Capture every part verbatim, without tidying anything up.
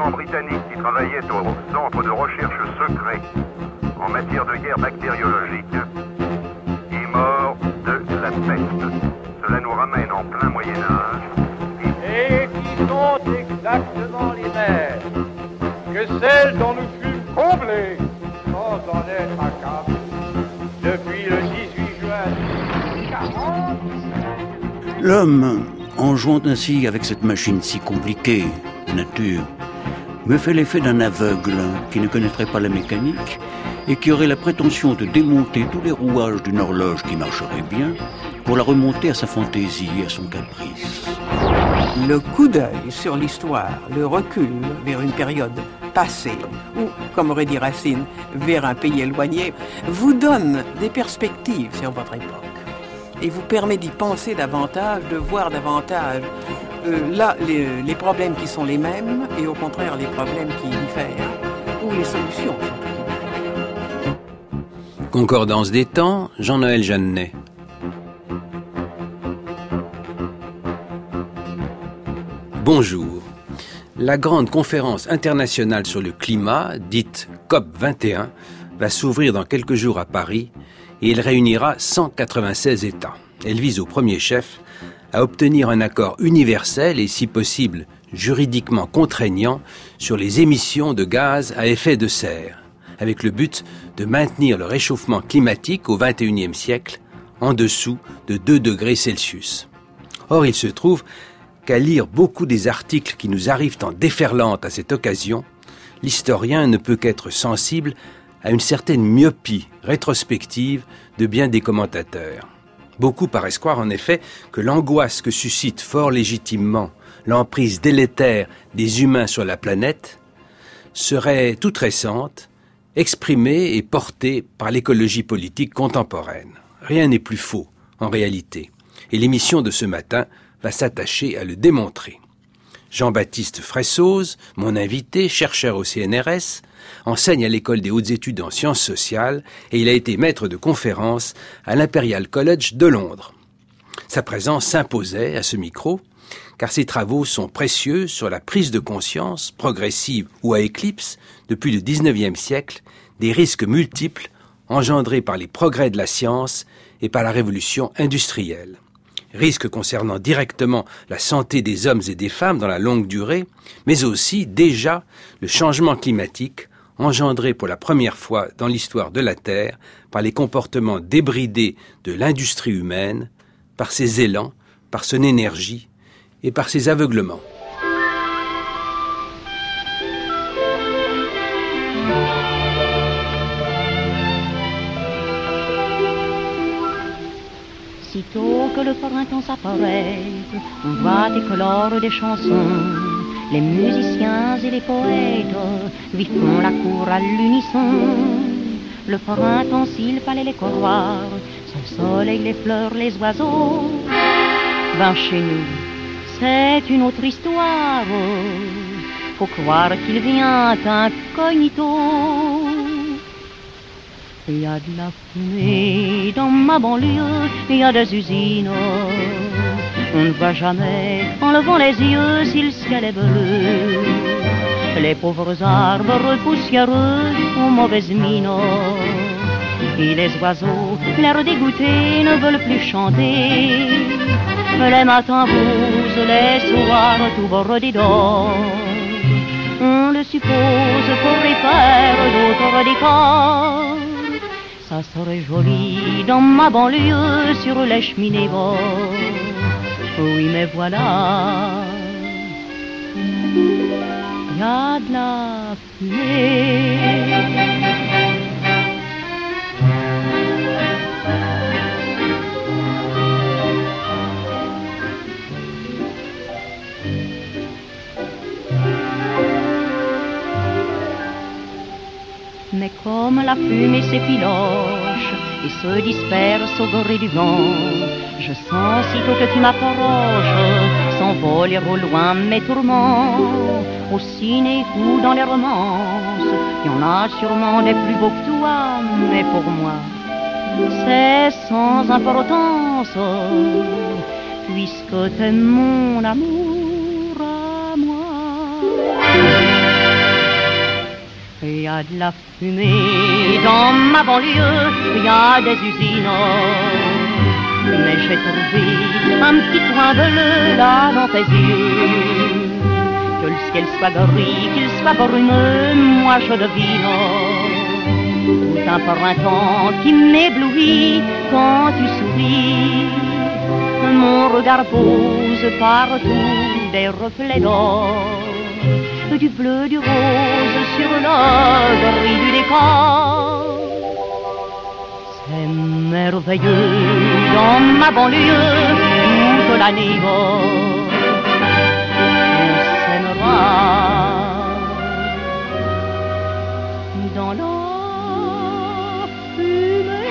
agent britannique qui travaillait au centre de recherche secret en matière de guerre bactériologique est mort de la peste. Cela nous ramène en plein Moyen-Âge. Et qui sont exactement les mêmes que celles dont nous fûmes comblés sans en être accablés depuis le dix-huit juin mille huit cent quarante. L'homme, en jouant ainsi avec cette machine si compliquée, nature, me fait l'effet d'un aveugle qui ne connaîtrait pas la mécanique et qui aurait la prétention de démonter tous les rouages d'une horloge qui marcherait bien pour la remonter à sa fantaisie et à son caprice. Le coup d'œil sur l'histoire, le recul vers une période passée, ou, comme aurait dit Racine, vers un pays éloigné, vous donne des perspectives sur votre époque et vous permet d'y penser davantage, de voir davantage euh, là les, les problèmes qui sont les mêmes et au contraire les problèmes qui diffèrent ou les solutions qui sont différentes. Concordance des temps, Jean-Noël Jeannet. Bonjour. La grande conférence internationale sur le climat, dite COP vingt et un, va s'ouvrir dans quelques jours à Paris et elle réunira cent quatre-vingt-seize États. Elle vise au premier chef à obtenir un accord universel et, si possible, juridiquement contraignant sur les émissions de gaz à effet de serre, avec le but de maintenir le réchauffement climatique au vingt et unième siècle en dessous de deux degrés Celsius. Or, il se trouve qu'à lire beaucoup des articles qui nous arrivent en déferlante à cette occasion, l'historien ne peut qu'être sensible à une certaine myopie rétrospective de bien des commentateurs. Beaucoup paraissent croire en effet que l'angoisse que suscite fort légitimement l'emprise délétère des humains sur la planète serait toute récente, exprimée et portée par l'écologie politique contemporaine. Rien n'est plus faux, en réalité, et l'émission de ce matin va s'attacher à le démontrer. Jean-Baptiste Fressoz, mon invité, chercheur au C N R S, enseigne à l'école des hautes études en sciences sociales et il a été maître de conférences à l'Imperial College de Londres. Sa présence s'imposait à ce micro, car ses travaux sont précieux sur la prise de conscience, progressive ou à éclipse, depuis le dix-neuvième siècle, des risques multiples engendrés par les progrès de la science et par la révolution industrielle. Risques concernant directement la santé des hommes et des femmes dans la longue durée, mais aussi déjà le changement climatique engendré pour la première fois dans l'histoire de la Terre par les comportements débridés de l'industrie humaine, par ses élans, par son énergie et par ses aveuglements. Sitôt que le printemps s'apparaît, on voit éclore des chansons. Les musiciens et les poètes lui font la cour à l'unisson. Le printemps, s'il fallait les croire, son soleil, les fleurs, les oiseaux. Ben chez nous, c'est une autre histoire. Faut croire qu'il vient incognito. Il y a de la fumée dans ma banlieue, il y a des usines. On ne voit jamais, en levant les yeux, si le ciel est bleu. Les pauvres arbres poussiéreux ont mauvaise mine. Et les oiseaux, l'air dégoûté, ne veulent plus chanter. Les matins roses, les soirs tout bordés d'or. On le suppose pour y faire d'autres décors. Ça serait joli dans ma banlieue sur les cheminées bords. Oui, mais voilà, y a de la fumée. Mais comme la fumée s'effiloche et se disperse au gré du vent, je sens sitôt que tu m'approches s'envoler au loin mes tourments. Au ciné ou dans les romances, y en a sûrement des plus beaux que toi, mais pour moi, c'est sans importance, puisque t'es mon amour à moi. a de la fumée dans ma banlieue, il y a des usines. Mais j'ai trouvé un petit coin bleu là dans tes yeux. Que le ciel soit gris, qu'il soit brumeux, moi je devine tout un printemps qui m'éblouit quand tu souris. Mon regard pose partout des reflets d'or, du bleu, du rose sur le gris du décor. C'est merveilleux dans ma banlieue toute l'année. On s'aimera dans la fumée.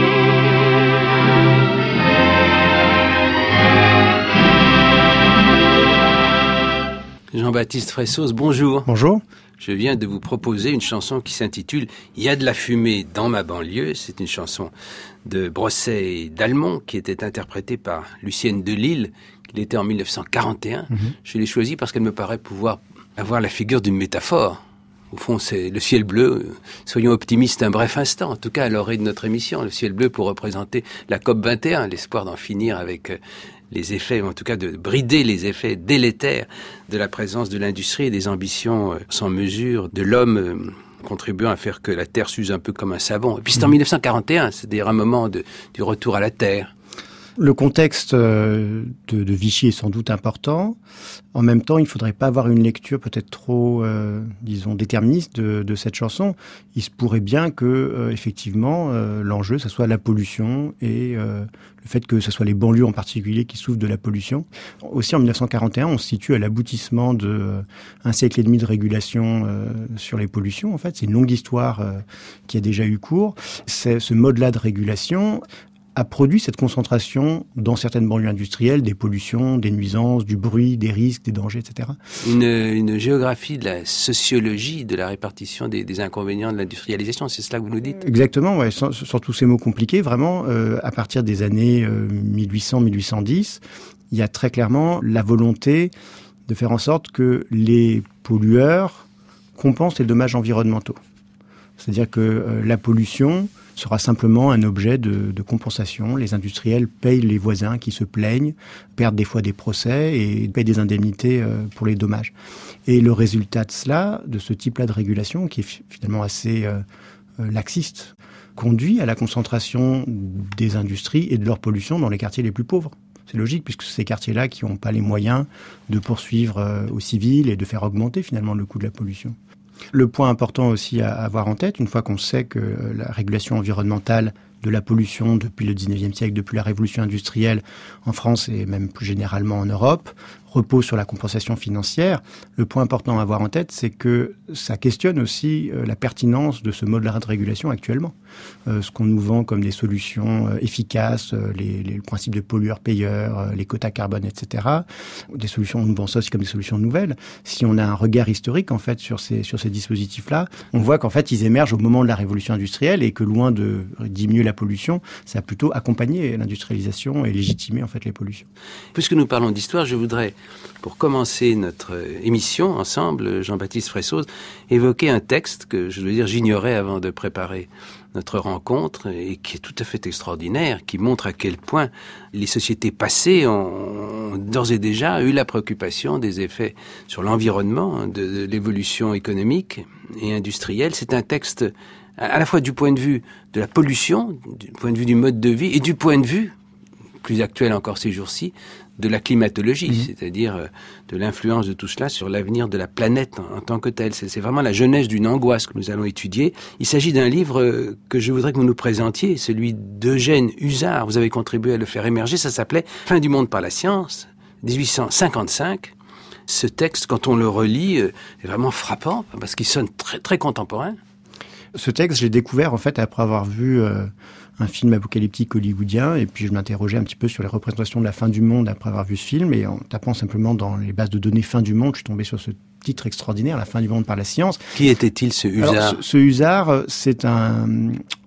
Jean-Baptiste Fressoz, bonjour. Bonjour. Je viens de vous proposer une chanson qui s'intitule « Il y a de la fumée dans ma banlieue ». C'est une chanson de Brosset et d'Almont qui était interprétée par Lucienne Delille. Il était en mille neuf cent quarante et un. Mm-hmm. Je l'ai choisie parce qu'elle me paraît pouvoir avoir la figure d'une métaphore. Au fond, c'est le ciel bleu. Soyons optimistes un bref instant. En tout cas, à l'orée de notre émission, le ciel bleu pour représenter la COP vingt et un, l'espoir d'en finir avec les effets, ou en tout cas de brider les effets délétères de la présence de l'industrie et des ambitions sans mesure de l'homme contribuant à faire que la Terre s'use un peu comme un savon. Et puis c'est en mille neuf cent quarante et un, c'est-à-dire un moment de, du retour à la Terre. Le contexte de, de Vichy est sans doute important. En même temps, il ne faudrait pas avoir une lecture peut-être trop, euh, disons, déterministe de, de cette chanson. Il se pourrait bien que, euh, effectivement, euh, l'enjeu, ça soit la pollution et euh, le fait que ce soit les banlieues en particulier qui souffrent de la pollution. Aussi, en mille neuf cent quarante et un, on se situe à l'aboutissement de euh, un siècle et demi de régulation euh, sur les pollutions. En fait, c'est une longue histoire euh, qui a déjà eu cours. C'est ce mode-là de régulation a produit cette concentration dans certaines banlieues industrielles des pollutions, des nuisances, du bruit, des risques, des dangers, et cetera. Une, une géographie de la sociologie, de la répartition des, des inconvénients de l'industrialisation, c'est cela que vous nous dites ? Exactement, ouais, sans, sans tous ces mots compliqués, vraiment, euh, à partir des années euh, mille huit cents mille huit cent dix, il y a très clairement la volonté de faire en sorte que les pollueurs compensent les dommages environnementaux. C'est-à-dire que euh, la pollution sera simplement un objet de, de compensation. Les industriels payent les voisins qui se plaignent, perdent des fois des procès et payent des indemnités euh, pour les dommages. Et le résultat de cela, de ce type-là de régulation, qui est finalement assez euh, euh, laxiste, conduit à la concentration des industries et de leur pollution dans les quartiers les plus pauvres. C'est logique, puisque c'est ces quartiers-là qui n'ont pas les moyens de poursuivre euh, au civil et de faire augmenter finalement le coût de la pollution. Le point important aussi à avoir en tête, une fois qu'on sait que la régulation environnementale de la pollution depuis le dix-neuvième siècle, depuis la révolution industrielle en France et même plus généralement en Europe, repose sur la compensation financière. Le point important à avoir en tête, c'est que ça questionne aussi euh, la pertinence de ce mode-là de régulation actuellement. Euh, ce qu'on nous vend comme des solutions euh, efficaces, euh, les, les, le principe de pollueur-payeur, euh, les quotas carbone, et cetera. Des solutions, on nous vend ça aussi comme des solutions nouvelles. Si on a un regard historique en fait sur ces sur ces dispositifs-là, on voit qu'en fait ils émergent au moment de la révolution industrielle et que loin de diminuer la pollution, ça a plutôt accompagné l'industrialisation et légitimé en fait les pollutions. Puisque nous parlons d'histoire, je voudrais, pour commencer notre émission ensemble, Jean-Baptiste Fressoz, évoquer un texte que, je veux dire, j'ignorais avant de préparer notre rencontre et qui est tout à fait extraordinaire, qui montre à quel point les sociétés passées ont d'ores et déjà eu la préoccupation des effets sur l'environnement, de, de l'évolution économique et industrielle. C'est un texte à la fois du point de vue de la pollution, du point de vue du mode de vie et du point de vue, plus actuel encore ces jours-ci, de la climatologie, mmh. c'est-à-dire euh, de l'influence de tout cela sur l'avenir de la planète en, en tant que telle. C'est, c'est vraiment la genèse d'une angoisse que nous allons étudier. Il s'agit d'un livre euh, que je voudrais que vous nous présentiez, celui d'Eugène Huzard. Vous avez contribué à le faire émerger. Ça s'appelait « Fin du monde par la science », dix-huit cent cinquante-cinq. Ce texte, quand on le relit, euh, est vraiment frappant parce qu'il sonne très, très contemporain. Ce texte, je l'ai découvert en fait après avoir vu euh, un film apocalyptique hollywoodien et puis je m'interrogeais un petit peu sur les représentations de la fin du monde après avoir vu ce film et en tapant simplement dans les bases de données fin du monde, je suis tombé sur ce titre extraordinaire, La fin du monde par la science. Qui était-il ce Huzard ? Alors, ce, ce Huzard, c'est un,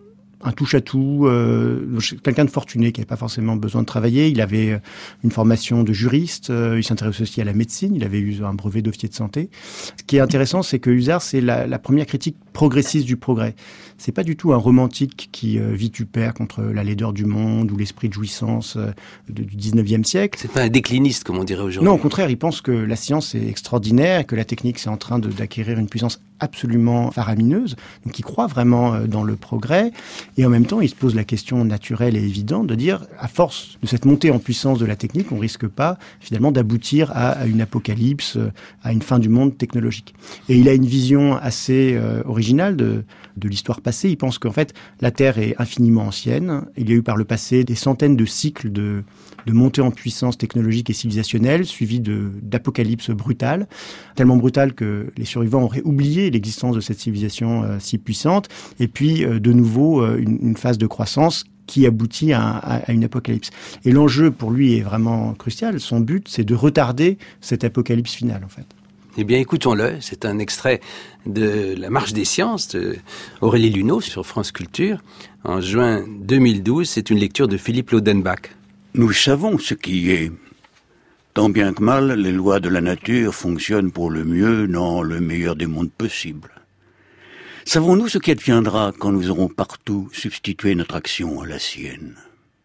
un touche-à-tout, euh, quelqu'un de fortuné qui n'avait pas forcément besoin de travailler. Il avait une formation de juriste, euh, il s'intéresse aussi à la médecine, il avait eu un brevet d'officier de santé. Ce qui est intéressant, c'est que Husserl, c'est la, la première critique progressiste du progrès. C'est pas du tout un romantique qui euh, vitupère contre la laideur du monde ou l'esprit de jouissance euh, de, du dix-neuvième siècle. C'est pas un décliniste, comme on dirait aujourd'hui. Non, au contraire, il pense que la science est extraordinaire et que la technique, c'est en train de, d'acquérir une puissance absolument faramineuse. Donc, il croit vraiment euh, dans le progrès. Et en même temps, il se pose la question naturelle et évidente de dire, à force de cette montée en puissance de la technique, on risque pas, finalement, d'aboutir à, à une apocalypse, à une fin du monde technologique. Et il a une vision assez euh, originale de, de l'histoire passée. Il pense qu'en fait, la Terre est infiniment ancienne. Il y a eu par le passé des centaines de cycles de, de montée en puissance technologique et civilisationnelle, suivis de, d'apocalypses brutales, tellement brutales que les survivants auraient oublié l'existence de cette civilisation euh, si puissante. Et puis, euh, de nouveau, euh, une, une phase de croissance qui aboutit à, à, à une apocalypse. Et l'enjeu, pour lui, est vraiment crucial. Son but, c'est de retarder cette apocalypse finale, en fait. Eh bien, écoutons-le. C'est un extrait de La Marche des sciences de Aurélie Luneau sur France Culture. En juin deux mille douze, c'est une lecture de Philippe Laudenbach. Nous savons ce qui est. Tant bien que mal, les lois de la nature fonctionnent pour le mieux dans le meilleur des mondes possibles. Savons-nous ce qui adviendra quand nous aurons partout substitué notre action à la sienne?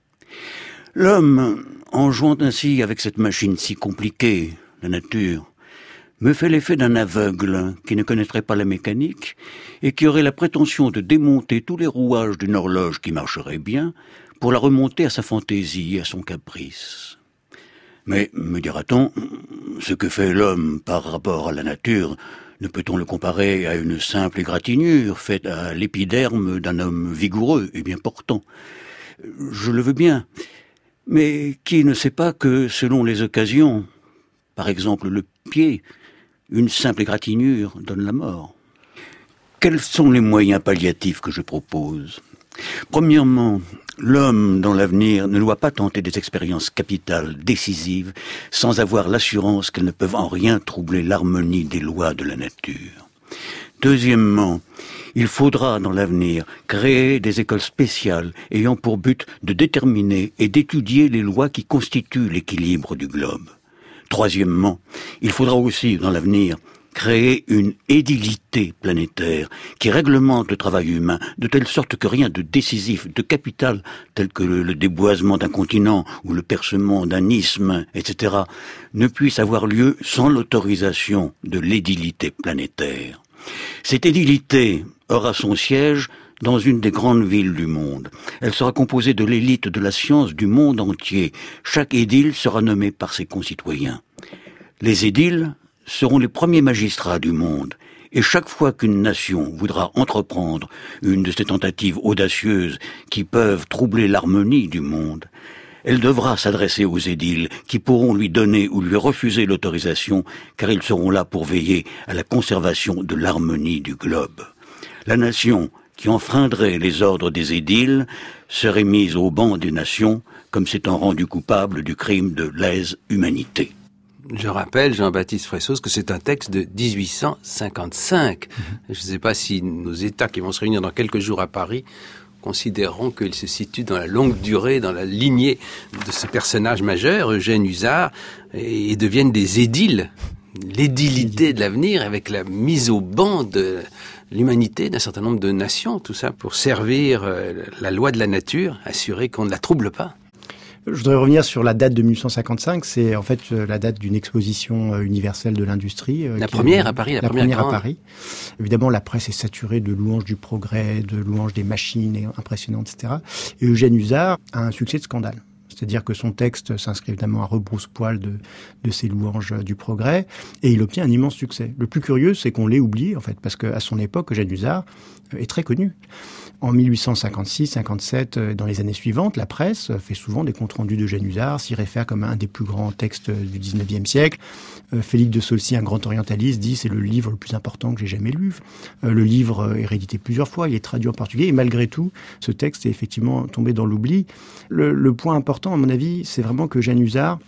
L'homme, en jouant ainsi avec cette machine si compliquée, la nature, me fait l'effet d'un aveugle qui ne connaîtrait pas la mécanique et qui aurait la prétention de démonter tous les rouages d'une horloge qui marcherait bien pour la remonter à sa fantaisie et à son caprice. Mais, me dira-t-on, ce que fait l'homme par rapport à la nature, ne peut-on le comparer à une simple égratignure faite à l'épiderme d'un homme vigoureux et bien portant? Je le veux bien, mais qui ne sait pas que, selon les occasions, par exemple le pied, une simple égratignure donne la mort? Quels sont les moyens palliatifs que je propose? Premièrement, l'homme, dans l'avenir, ne doit pas tenter des expériences capitales, décisives, sans avoir l'assurance qu'elles ne peuvent en rien troubler l'harmonie des lois de la nature. Deuxièmement, il faudra, dans l'avenir, créer des écoles spéciales ayant pour but de déterminer et d'étudier les lois qui constituent l'équilibre du globe. Troisièmement, il faudra aussi, dans l'avenir, créer une édilité planétaire qui réglemente le travail humain de telle sorte que rien de décisif, de capital, tel que le, le déboisement d'un continent ou le percement d'un isthme, et cetera, ne puisse avoir lieu sans l'autorisation de l'édilité planétaire. Cette édilité aura son siège dans une des grandes villes du monde. Elle sera composée de l'élite de la science du monde entier. Chaque édile sera nommé par ses concitoyens. Les édiles seront les premiers magistrats du monde, et chaque fois qu'une nation voudra entreprendre une de ces tentatives audacieuses qui peuvent troubler l'harmonie du monde, elle devra s'adresser aux édiles qui pourront lui donner ou lui refuser l'autorisation, car ils seront là pour veiller à la conservation de l'harmonie du globe. La nation qui enfreindrait les ordres des édiles serait mise au banc des nations comme s'étant rendue coupable du crime de lèse-humanité. Je rappelle, Jean-Baptiste Fressos, que c'est un texte de dix-huit cent cinquante-cinq. Mmh. Je ne sais pas si nos États qui vont se réunir dans quelques jours à Paris considéreront qu'il se situe dans la longue durée, dans la lignée de ce personnage majeur, Eugène Husard, et deviennent des édiles. L'édilité de l'avenir avec la mise au banc de l'humanité d'un certain nombre de nations, tout ça pour servir la loi de la nature, assurer qu'on ne la trouble pas. Je voudrais revenir sur la date de mille huit cent cinquante-cinq. C'est en fait la date d'une exposition universelle de l'industrie. La première à Paris, la, la première, première grande. à Paris. Évidemment, la presse est saturée de louanges du progrès, de louanges des machines impressionnantes, et cetera. Et Eugène Husard a un succès de scandale. C'est-à-dire que son texte s'inscrit évidemment à rebrousse-poil de, de ces louanges du progrès, et il obtient un immense succès. Le plus curieux, c'est qu'on l'ait oublié, en fait, parce qu'à son époque, Eugène Husard est très connu. En mille huit cent cinquante-six cinquante-sept, dans les années suivantes, la presse fait souvent des comptes rendus d'Eugène Husard, s'y réfère comme un des plus grands textes du dix-neuvième siècle. Félix de Saulcy, un grand orientaliste, dit « c'est le livre le plus important que j'ai jamais lu ». Le livre est réédité plusieurs fois, il est traduit en portugais, et malgré tout, ce texte est effectivement tombé dans l'oubli. Le, le point important, à mon avis, c'est vraiment que Eugène Husard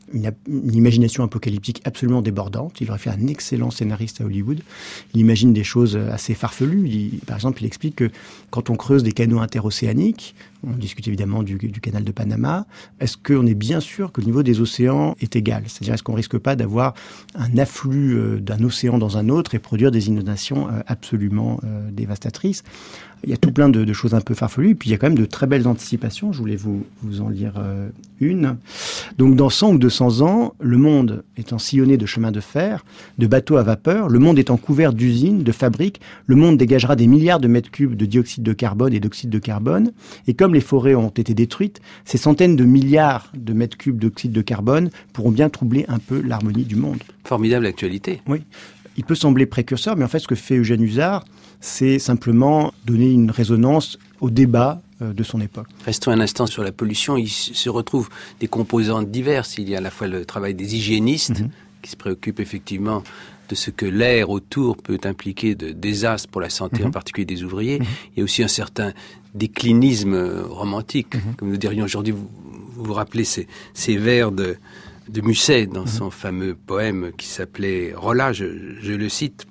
une, une imagination apocalyptique absolument débordante. Il aurait fait un excellent scénariste à Hollywood. Il imagine des choses assez farfelues. Il, par exemple, il explique que quand on creuse des canaux interocéaniques, on discute évidemment du, du canal de Panama, est-ce qu'on est bien sûr que le niveau des océans est égal ? C'est-à-dire, est-ce qu'on risque pas d'avoir un afflux euh, d'un océan dans un autre et produire des inondations euh, absolument euh, dévastatrices ? Il y a tout plein de, de choses un peu farfelues. Et puis, il y a quand même de très belles anticipations. Je voulais vous, vous en lire euh, une. Donc, dans cent ou deux cents ans, le monde étant sillonné de chemins de fer, de bateaux à vapeur, le monde étant couvert d'usines, de fabriques, le monde dégagera des milliards de mètres cubes de dioxyde de carbone et d'oxyde de carbone. Et comme les forêts ont été détruites, ces centaines de milliards de mètres cubes d'oxyde de carbone pourront bien troubler un peu l'harmonie du monde. Formidable actualité. Oui. Il peut sembler précurseur, mais en fait, ce que fait Eugène Huszár, c'est simplement donner une résonance au débat euh, de son époque. Restons un instant sur la pollution. Il se retrouve des composantes diverses. Il y a à la fois le travail des hygiénistes, mmh. qui se préoccupent effectivement de ce que l'air autour peut impliquer de désastres pour la santé, mmh. en particulier des ouvriers. Mmh. Il y a aussi un certain déclinisme romantique. Mmh. Comme nous dirions aujourd'hui, vous vous, vous rappelez ces, ces vers de, de Musset dans mmh. son fameux poème qui s'appelait « Rolla », je, je le cite.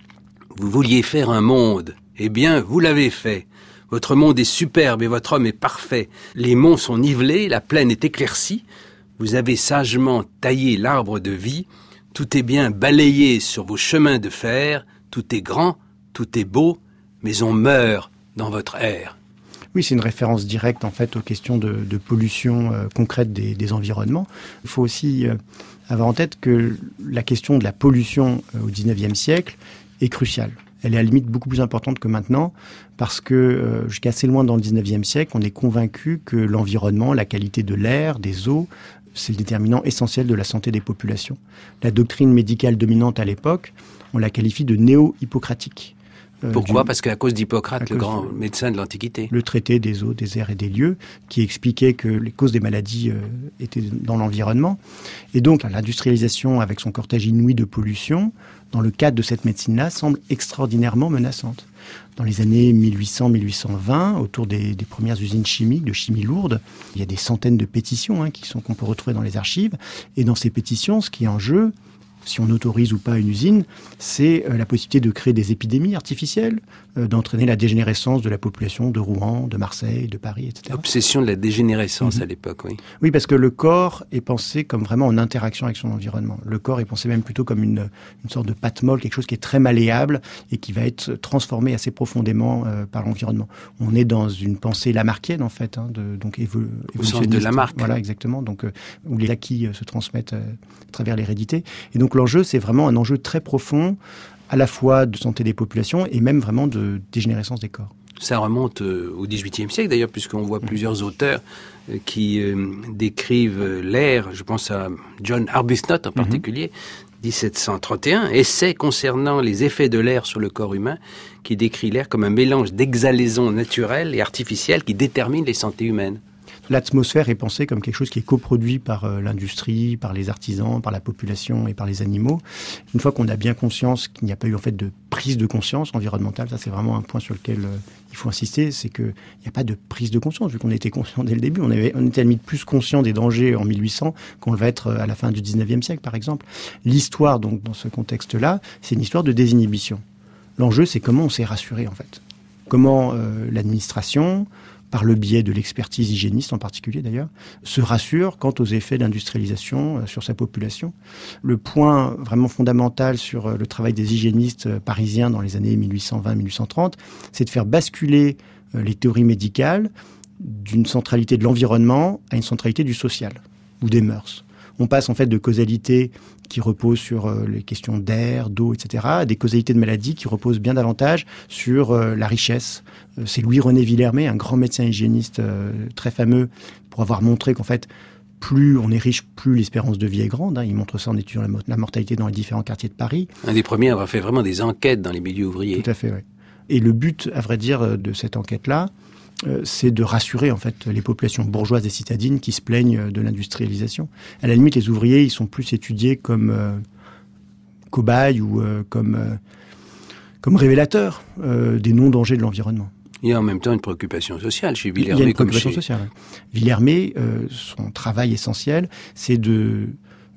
« Vous vouliez faire un monde, eh bien, vous l'avez fait. Votre monde est superbe et votre homme est parfait. Les monts sont nivelés, la plaine est éclaircie. Vous avez sagement taillé l'arbre de vie. Tout est bien balayé sur vos chemins de fer. Tout est grand, tout est beau, mais on meurt dans votre air. » Oui, c'est une référence directe en fait aux questions de, de pollution euh, concrète des, des environnements. Il faut aussi euh, avoir en tête que la question de la pollution euh, au dix-neuvième siècle est cruciale. Elle est à la limite beaucoup plus importante que maintenant parce que euh, jusqu'à assez loin dans le dix-neuvième siècle, on est convaincu que l'environnement, la qualité de l'air, des eaux, c'est le déterminant essentiel de la santé des populations. La doctrine médicale dominante à l'époque, on la qualifie de néo-hippocratique. Euh, Pourquoi du, Parce qu'à cause d'Hippocrate, le grand de, médecin de l'Antiquité. Le traité des eaux, des airs et des lieux, qui expliquait que les causes des maladies euh, étaient dans l'environnement. Et donc, l'industrialisation, avec son cortège inouï de pollution, dans le cadre de cette médecine-là, semble extraordinairement menaçante. Dans les années mille huit cents à mille huit cent vingt, autour des, des premières usines chimiques, de chimie lourde, il y a des centaines de pétitions hein, qui sont, qu'on peut retrouver dans les archives. Et dans ces pétitions, ce qui est en jeu, si on autorise ou pas une usine, c'est euh, la possibilité de créer des épidémies artificielles, euh, d'entraîner la dégénérescence de la population de Rouen, de Marseille, de Paris, et cetera. Obsession de la dégénérescence mmh. à l'époque, oui. Oui, parce que le corps est pensé comme vraiment en interaction avec son environnement. Le corps est pensé même plutôt comme une, une sorte de pâte molle, quelque chose qui est très malléable et qui va être transformé assez profondément euh, par l'environnement. On est dans une pensée lamarckienne, en fait, hein, de, donc évo- au sens de Lamarck. Voilà, exactement, donc, euh, où les acquis euh, se transmettent euh, à travers l'hérédité. Et donc, l'enjeu, c'est vraiment un enjeu très profond, à la fois de santé des populations et même vraiment de dégénérescence des corps. Ça remonte euh, au dix-huitième siècle d'ailleurs, puisqu'on voit mmh. plusieurs auteurs euh, qui euh, décrivent euh, l'air. Je pense à John Arbuthnot en particulier, mmh. dix-sept cent trente et un, essai concernant les effets de l'air sur le corps humain, qui décrit l'air comme un mélange d'exhalaisons naturelles et artificielles qui déterminent les santé humaines. L'atmosphère est pensée comme quelque chose qui est coproduit par euh, l'industrie, par les artisans, par la population et par les animaux. Une fois qu'on a bien conscience qu'il n'y a pas eu en fait de prise de conscience environnementale, ça c'est vraiment un point sur lequel euh, il faut insister, c'est qu'il n'y a pas de prise de conscience, vu qu'on était conscient dès le début. On, avait, on était à la limite plus conscient des dangers en mille huit cents qu'on le va être à la fin du dix-neuvième siècle, par exemple. L'histoire, donc, dans ce contexte-là, c'est une histoire de désinhibition. L'enjeu, c'est comment on s'est rassuré, en fait. Comment euh, l'administration, par le biais de l'expertise hygiéniste en particulier d'ailleurs, se rassure quant aux effets d'industrialisation euh, sur sa population. Le point vraiment fondamental sur euh, le travail des hygiénistes euh, parisiens dans les années mille huit cent vingt à mille huit cent trente, c'est de faire basculer euh, les théories médicales d'une centralité de l'environnement à une centralité du social ou des mœurs. On passe en fait de causalité qui repose sur euh, les questions d'air, d'eau, et cetera, à des causalités de maladies qui reposent bien davantage sur euh, la richesse. Euh, c'est Louis-René Villermé, un grand médecin hygiéniste euh, très fameux, pour avoir montré qu'en fait, plus on est riche, plus l'espérance de vie est grande. Hein. Il montre ça en étudiant la, la mortalité dans les différents quartiers de Paris. Un des premiers à avoir fait vraiment des enquêtes dans les milieux ouvriers. Tout à fait, oui. Et le but, à vrai dire, de cette enquête-là, Euh, c'est de rassurer en fait les populations bourgeoises et citadines qui se plaignent de l'industrialisation. À la limite, les ouvriers, ils sont plus étudiés comme euh, cobayes ou euh, comme euh, comme révélateurs euh, des non-dangers de l'environnement. Il y a en même temps une préoccupation sociale chez Villermé. Il y a une préoccupation comme chez... sociale. Ouais. Villermé, euh, son travail essentiel, c'est de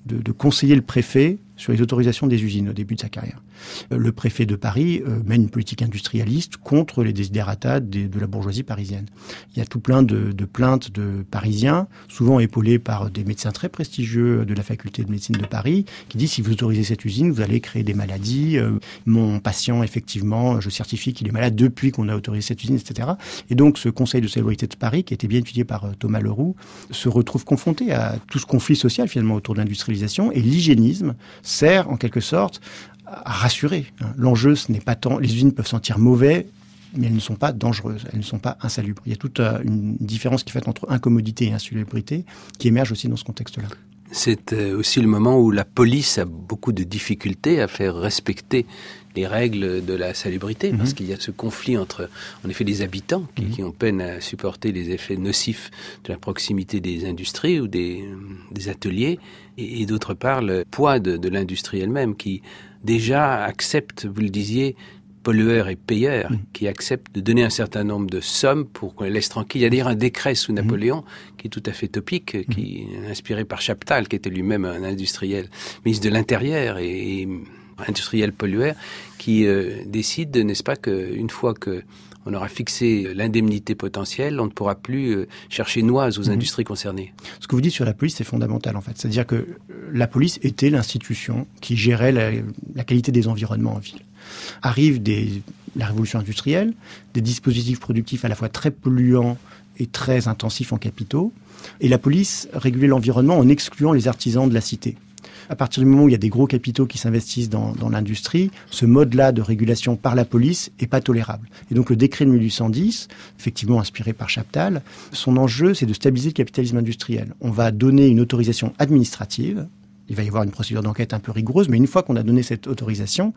de, de conseiller le préfet sur les autorisations des usines au début de sa carrière. Le préfet de Paris euh, mène une politique industrialiste contre les desiderata de, de la bourgeoisie parisienne. Il y a tout plein de, de plaintes de Parisiens, souvent épaulés par des médecins très prestigieux de la faculté de médecine de Paris, qui disent si vous autorisez cette usine, vous allez créer des maladies. Euh, mon patient, effectivement, je certifie qu'il est malade depuis qu'on a autorisé cette usine, et cetera. Et donc, ce conseil de salubrité de Paris, qui a été bien étudié par euh, Thomas Leroux, se retrouve confronté à tout ce conflit social, finalement, autour de l'industrialisation, et l'hygiénisme sert, en quelque sorte, à rassurer. L'enjeu, ce n'est pas tant... Les usines peuvent sentir mauvais, mais elles ne sont pas dangereuses, elles ne sont pas insalubres. Il y a toute une différence qui est faite entre incommodité et insalubrité qui émerge aussi dans ce contexte-là. C'est aussi le moment où la police a beaucoup de difficultés à faire respecter les règles de la salubrité, mmh. parce qu'il y a ce conflit entre, en effet, les habitants qui, mmh. qui ont peine à supporter les effets nocifs de la proximité des industries ou des, des ateliers, et, et d'autre part le poids de, de l'industrie elle-même qui déjà accepte, vous le disiez, pollueurs et payeurs, mmh. qui acceptent de donner un certain nombre de sommes pour qu'on les laisse tranquilles. Il y a d'ailleurs un décret sous Napoléon mmh. qui est tout à fait topique, mmh. qui est inspiré par Chaptal, qui était lui-même un industriel, ministre de l'Intérieur et, et industriel pollueur, qui euh, décide, n'est-ce pas, qu'une fois que on aura fixé l'indemnité potentielle, on ne pourra plus euh, chercher noise aux mmh. industries concernées. Ce que vous dites sur la police, c'est fondamental en fait. C'est-à-dire que la police était l'institution qui gérait la, la qualité des environnements en ville. Arrive des, la révolution industrielle, des dispositifs productifs à la fois très polluants et très intensifs en capitaux, et la police régulait l'environnement en excluant les artisans de la cité. À partir du moment où il y a des gros capitaux qui s'investissent dans, dans l'industrie, ce mode-là de régulation par la police est pas tolérable. Et donc le décret de mille huit cent dix, effectivement inspiré par Chaptal, son enjeu c'est de stabiliser le capitalisme industriel. On va donner une autorisation administrative, il va y avoir une procédure d'enquête un peu rigoureuse, mais une fois qu'on a donné cette autorisation,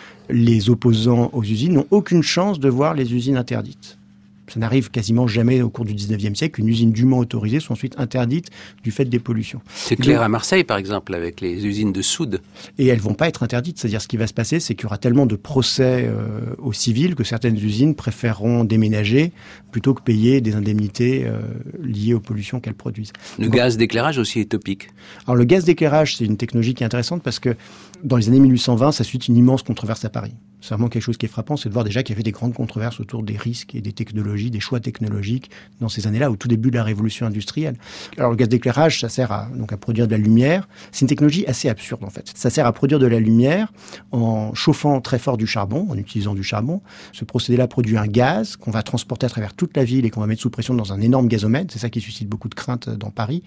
les opposants aux usines n'ont aucune chance de voir les usines interdites. Ça n'arrive quasiment jamais au cours du dix-neuvième siècle qu'une usine dûment autorisée soit ensuite interdite du fait des pollutions. C'est clair à Marseille, par exemple, avec les usines de soude. Et elles vont pas être interdites. C'est-à-dire, ce qui va se passer, c'est qu'il y aura tellement de procès euh, aux civils que certaines usines préféreront déménager plutôt que payer des indemnités euh, liées aux pollutions qu'elles produisent. Le bon. Gaz d'éclairage aussi est topique. Alors, le gaz d'éclairage, c'est une technologie qui est intéressante parce que dans les années mille huit cent vingt, ça suscite une immense controverse à Paris. C'est vraiment quelque chose qui est frappant, c'est de voir déjà qu'il y avait des grandes controverses autour des risques et des technologies, des choix technologiques dans ces années-là, au tout début de la révolution industrielle. Alors le gaz d'éclairage, ça sert à, donc à produire de la lumière. C'est une technologie assez absurde en fait. Ça sert à produire de la lumière en chauffant très fort du charbon, en utilisant du charbon. Ce procédé-là produit un gaz qu'on va transporter à travers toute la ville et qu'on va mettre sous pression dans un énorme gazomètre. C'est ça qui suscite beaucoup de craintes dans Paris,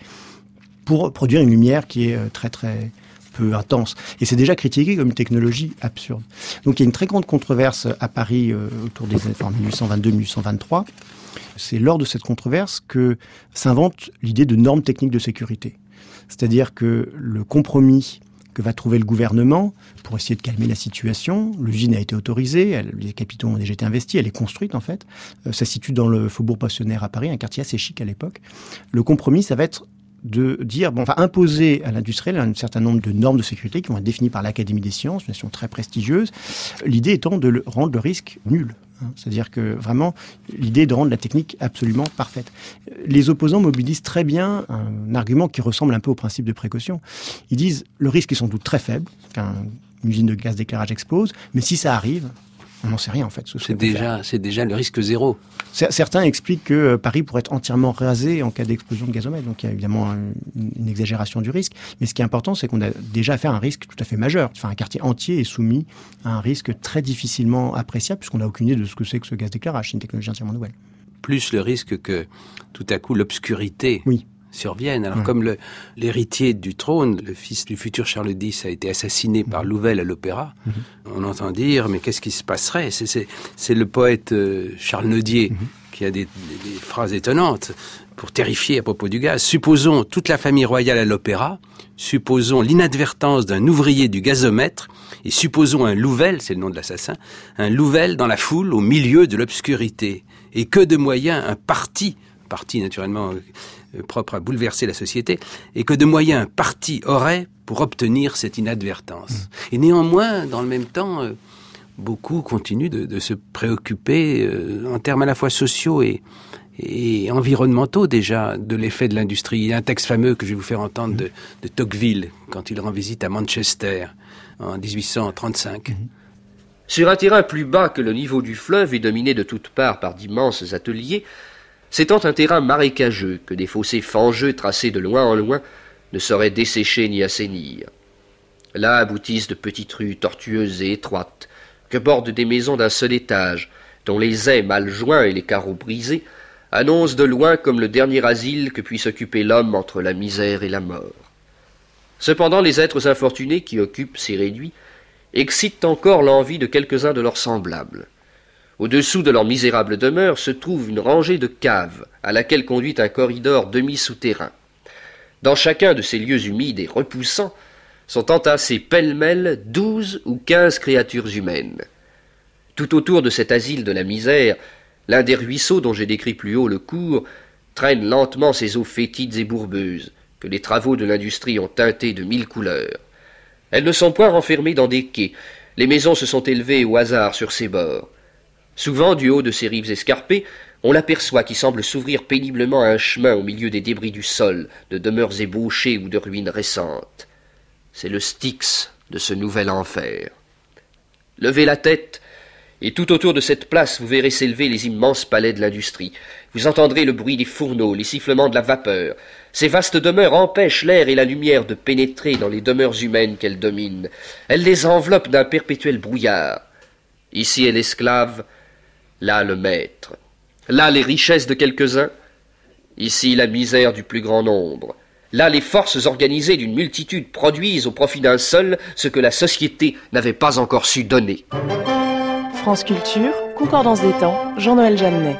pour produire une lumière qui est très très... peu intense. Et c'est déjà critiqué comme une technologie absurde. Donc il y a une très grande controverse à Paris euh, autour des années enfin, mille huit cent vingt-deux mille huit cent vingt-trois. C'est lors de cette controverse que s'invente l'idée de normes techniques de sécurité. C'est-à-dire que le compromis que va trouver le gouvernement pour essayer de calmer la situation, l'usine a été autorisée, elle, les capitaux ont déjà été investis, elle est construite en fait. Euh, ça se situe dans le Faubourg Poissonnaire à Paris, un quartier assez chic à l'époque. Le compromis, ça va être de dire, bon, on va imposer à l'industriel un certain nombre de normes de sécurité qui vont être définies par l'Académie des sciences, une nation très prestigieuse, l'idée étant de le, rendre le risque nul. Hein. C'est-à-dire que vraiment, l'idée est de rendre la technique absolument parfaite. Les opposants mobilisent très bien un argument qui ressemble un peu au principe de précaution. Ils disent, le risque est sans doute très faible, qu'une usine de gaz d'éclairage explose, mais si ça arrive, on n'en sait rien en fait. Ce c'est, déjà, c'est déjà le risque zéro. Certains expliquent que Paris pourrait être entièrement rasé en cas d'explosion de gazomètre. Donc il y a évidemment une, une exagération du risque. Mais ce qui est important, c'est qu'on a déjà affaire à un risque tout à fait majeur. Enfin, un quartier entier est soumis à un risque très difficilement appréciable puisqu'on n'a aucune idée de ce que c'est que ce gaz d'éclairage. C'est une technologie entièrement nouvelle. Plus le risque que tout à coup l'obscurité... Oui. surviennent. Alors, mmh. comme le, l'héritier du trône, le fils du futur Charles X, a été assassiné mmh. par Louvel à l'Opéra, mmh. on entend dire, mais qu'est-ce qui se passerait ? C'est, c'est, c'est le poète euh, Charles Nodier mmh. qui a des, des, des phrases étonnantes pour terrifier à propos du gaz. Supposons toute la famille royale à l'Opéra, supposons l'inadvertance d'un ouvrier du gazomètre, et supposons un Louvel, c'est le nom de l'assassin, un Louvel dans la foule au milieu de l'obscurité. Et que de moyens un parti, parti naturellement... propre à bouleverser la société, et que de moyens un parti aurait pour obtenir cette inadvertance. Mmh. Et néanmoins, dans le même temps, euh, beaucoup continuent de, de se préoccuper euh, en termes à la fois sociaux et, et environnementaux déjà de l'effet de l'industrie. Il y a un texte fameux que je vais vous faire entendre de, de Tocqueville quand il rend visite à Manchester en dix-huit cent trente-cinq. Sur un terrain plus bas que le niveau du fleuve et dominé de toutes parts par d'immenses ateliers, s'étend un terrain marécageux que des fossés fangeux tracés de loin en loin ne sauraient dessécher ni assainir. Là aboutissent de petites rues tortueuses et étroites que bordent des maisons d'un seul étage, dont les ais mal joints et les carreaux brisés annoncent de loin comme le dernier asile que puisse occuper l'homme entre la misère et la mort. Cependant, les êtres infortunés qui occupent ces réduits excitent encore l'envie de quelques-uns de leurs semblables. Au-dessous de leur misérable demeure se trouve une rangée de caves à laquelle conduit un corridor demi-souterrain. Dans chacun de ces lieux humides et repoussants sont entassées pêle-mêle douze ou quinze créatures humaines. Tout autour de cet asile de la misère, l'un des ruisseaux dont j'ai décrit plus haut le cours traîne lentement ses eaux fétides et bourbeuses, que les travaux de l'industrie ont teintées de mille couleurs. Elles ne sont point renfermées dans des quais, les maisons se sont élevées au hasard sur ses bords. Souvent, du haut de ces rives escarpées, on l'aperçoit qui semble s'ouvrir péniblement un chemin au milieu des débris du sol, de demeures ébauchées ou de ruines récentes. C'est le Styx de ce nouvel enfer. Levez la tête, et tout autour de cette place, vous verrez s'élever les immenses palais de l'industrie. Vous entendrez le bruit des fourneaux, les sifflements de la vapeur. Ces vastes demeures empêchent l'air et la lumière de pénétrer dans les demeures humaines qu'elles dominent. Elles les enveloppent d'un perpétuel brouillard. Ici est l'esclave, là le maître. Là les richesses de quelques-uns, ici la misère du plus grand nombre. Là les forces organisées d'une multitude produisent au profit d'un seul ce que la société n'avait pas encore su donner. France Culture, Concordance des temps, Jean-Noël Jeannet.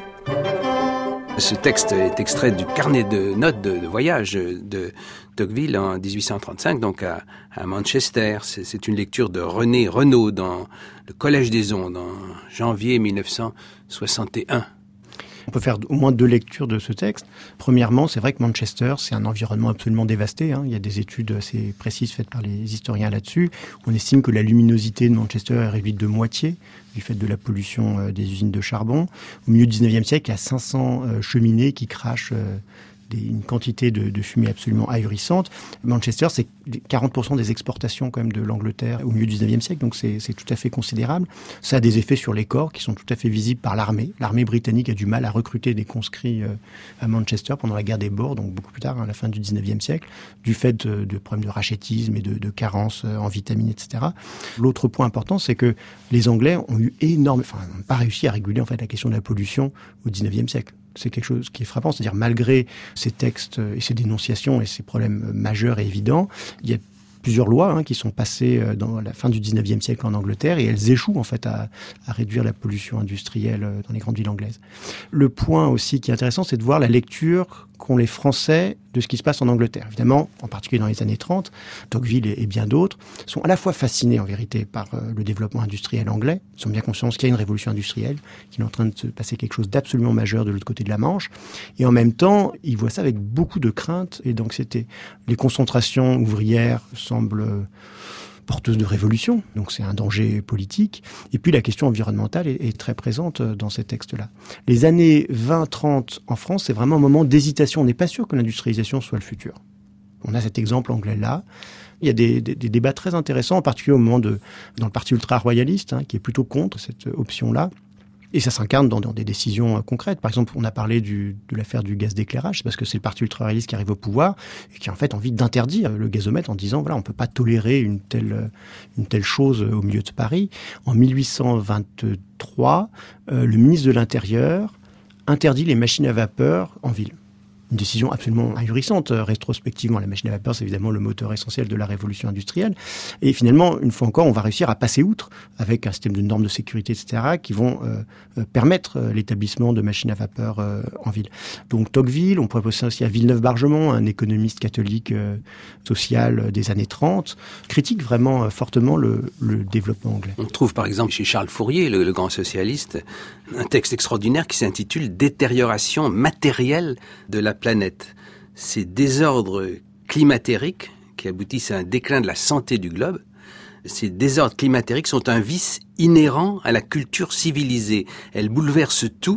Ce texte est extrait du carnet de notes de, de voyage de Tocqueville en dix-huit cent trente-cinq, donc à, à Manchester. C'est, c'est une lecture de René Renaud dans le Collège des Ondes en janvier dix-neuf cent soixante et un. On peut faire au moins deux lectures de ce texte. Premièrement, c'est vrai que Manchester, c'est un environnement absolument dévasté. Hein. Il y a des études assez précises faites par les historiens là-dessus. On estime que la luminosité de Manchester est réduite de moitié du fait de la pollution des usines de charbon. Au milieu du dix-neuvième siècle, il y a cinq cents cheminées qui crachent des, une quantité de, de fumée absolument ahurissante. Manchester, c'est quarante pour cent des exportations quand même de l'Angleterre au milieu du dix-neuvième siècle, donc c'est, c'est tout à fait considérable. Ça a des effets sur les corps qui sont tout à fait visibles par l'armée. L'armée britannique a du mal à recruter des conscrits à Manchester pendant la guerre des Boers, donc beaucoup plus tard, à la fin du dix-neuvième siècle, du fait de, de problèmes de rachitisme et de, de carences en vitamines, et cetera. L'autre point important, c'est que les Anglais ont eu énorme, enfin, n'ont pas réussi à réguler en fait la question de la pollution au dix-neuvième siècle. C'est quelque chose qui est frappant, c'est-à-dire malgré ces textes et ces dénonciations et ces problèmes majeurs et évidents, il y a plusieurs lois hein, qui sont passées dans la fin du dix-neuvième siècle en Angleterre et elles échouent en fait à, à réduire la pollution industrielle dans les grandes villes anglaises. Le point aussi qui est intéressant, c'est de voir la lecture qu'ont les Français de ce qui se passe en Angleterre. Évidemment, en particulier dans les années trente, Tocqueville et, et bien d'autres sont à la fois fascinés en vérité par euh, le développement industriel anglais. Ils sont bien conscients qu'il y a une révolution industrielle, qu'il est en train de se passer quelque chose d'absolument majeur de l'autre côté de la Manche. Et en même temps, ils voient ça avec beaucoup de crainte et d'anxiété. Les concentrations ouvrières semblent euh, porteuse de révolution, donc c'est un danger politique. Et puis la question environnementale est, est très présente dans ces textes-là. Les années vingt trente en France, c'est vraiment un moment d'hésitation. On n'est pas sûr que l'industrialisation soit le futur. On a cet exemple anglais-là. Il y a des, des, des débats très intéressants, en particulier au moment de, dans le parti ultra-royaliste, hein, qui est plutôt contre cette option-là. Et ça s'incarne dans, dans des décisions concrètes. Par exemple, on a parlé du, de l'affaire du gaz d'éclairage, c'est parce que c'est le parti ultra-réaliste qui arrive au pouvoir et qui a en fait envie d'interdire le gazomètre en disant voilà, on peut pas tolérer une telle, une telle chose au milieu de Paris. En mille huit cent vingt-trois, euh, le ministre de l'Intérieur interdit les machines à vapeur en ville. Une décision absolument ahurissante. Rétrospectivement, la machine à vapeur, c'est évidemment le moteur essentiel de la révolution industrielle. Et finalement, une fois encore, on va réussir à passer outre avec un système de normes de sécurité, et cetera, qui vont euh, permettre l'établissement de machines à vapeur euh, en ville. Donc Tocqueville, on pourrait penser aussi à Villeneuve-Bargemont, un économiste catholique euh, social des années trente, critique vraiment euh, fortement le, le développement anglais. On trouve par exemple chez Charles Fourier, le, le grand socialiste, un texte extraordinaire qui s'intitule « Détérioration matérielle de la planète ». Ces désordres climatériques qui aboutissent à un déclin de la santé du globe, ces désordres climatériques sont un vice inhérent à la culture civilisée. Elles bouleversent tout,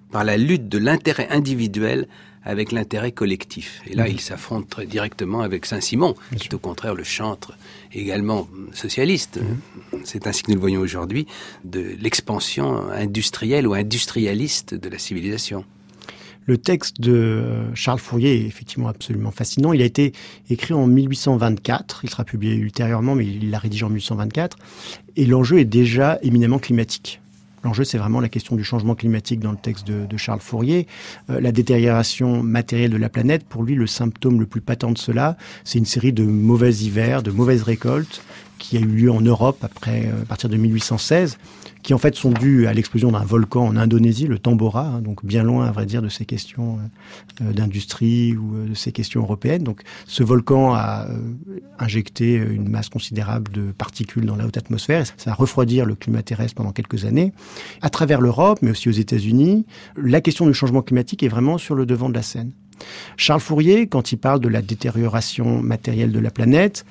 par la lutte de l'intérêt individuel avec l'intérêt collectif. Et là, mmh. il s'affronte très directement avec Saint-Simon, Bien qui sûr. est au contraire le chantre également socialiste. Mmh. C'est ainsi que nous le voyons aujourd'hui, de l'expansion industrielle ou industrialiste de la civilisation. Le texte de Charles Fourier est effectivement absolument fascinant. Il a été écrit en mille huit cent vingt-quatre. Il sera publié ultérieurement, mais il l'a rédigé en mille huit cent vingt-quatre. Et l'enjeu est déjà éminemment climatique. L'enjeu, c'est vraiment la question du changement climatique dans le texte de, de Charles Fourier. Euh, la détérioration matérielle de la planète, pour lui, le symptôme le plus patent de cela, c'est une série de mauvais hivers, de mauvaises récoltes qui a eu lieu en Europe après, euh, à partir de mille huit cent seize, qui en fait sont dus à l'explosion d'un volcan en Indonésie, le Tambora, hein, donc bien loin, à vrai dire, de ces questions euh, d'industrie ou euh, de ces questions européennes. Donc ce volcan a euh, injecté une masse considérable de particules dans la haute atmosphère, et ça va refroidir le climat terrestre pendant quelques années. À travers l'Europe, mais aussi aux États-Unis, la question du changement climatique est vraiment sur le devant de la scène. Charles Fourier, quand il parle de la détérioration matérielle de la planète,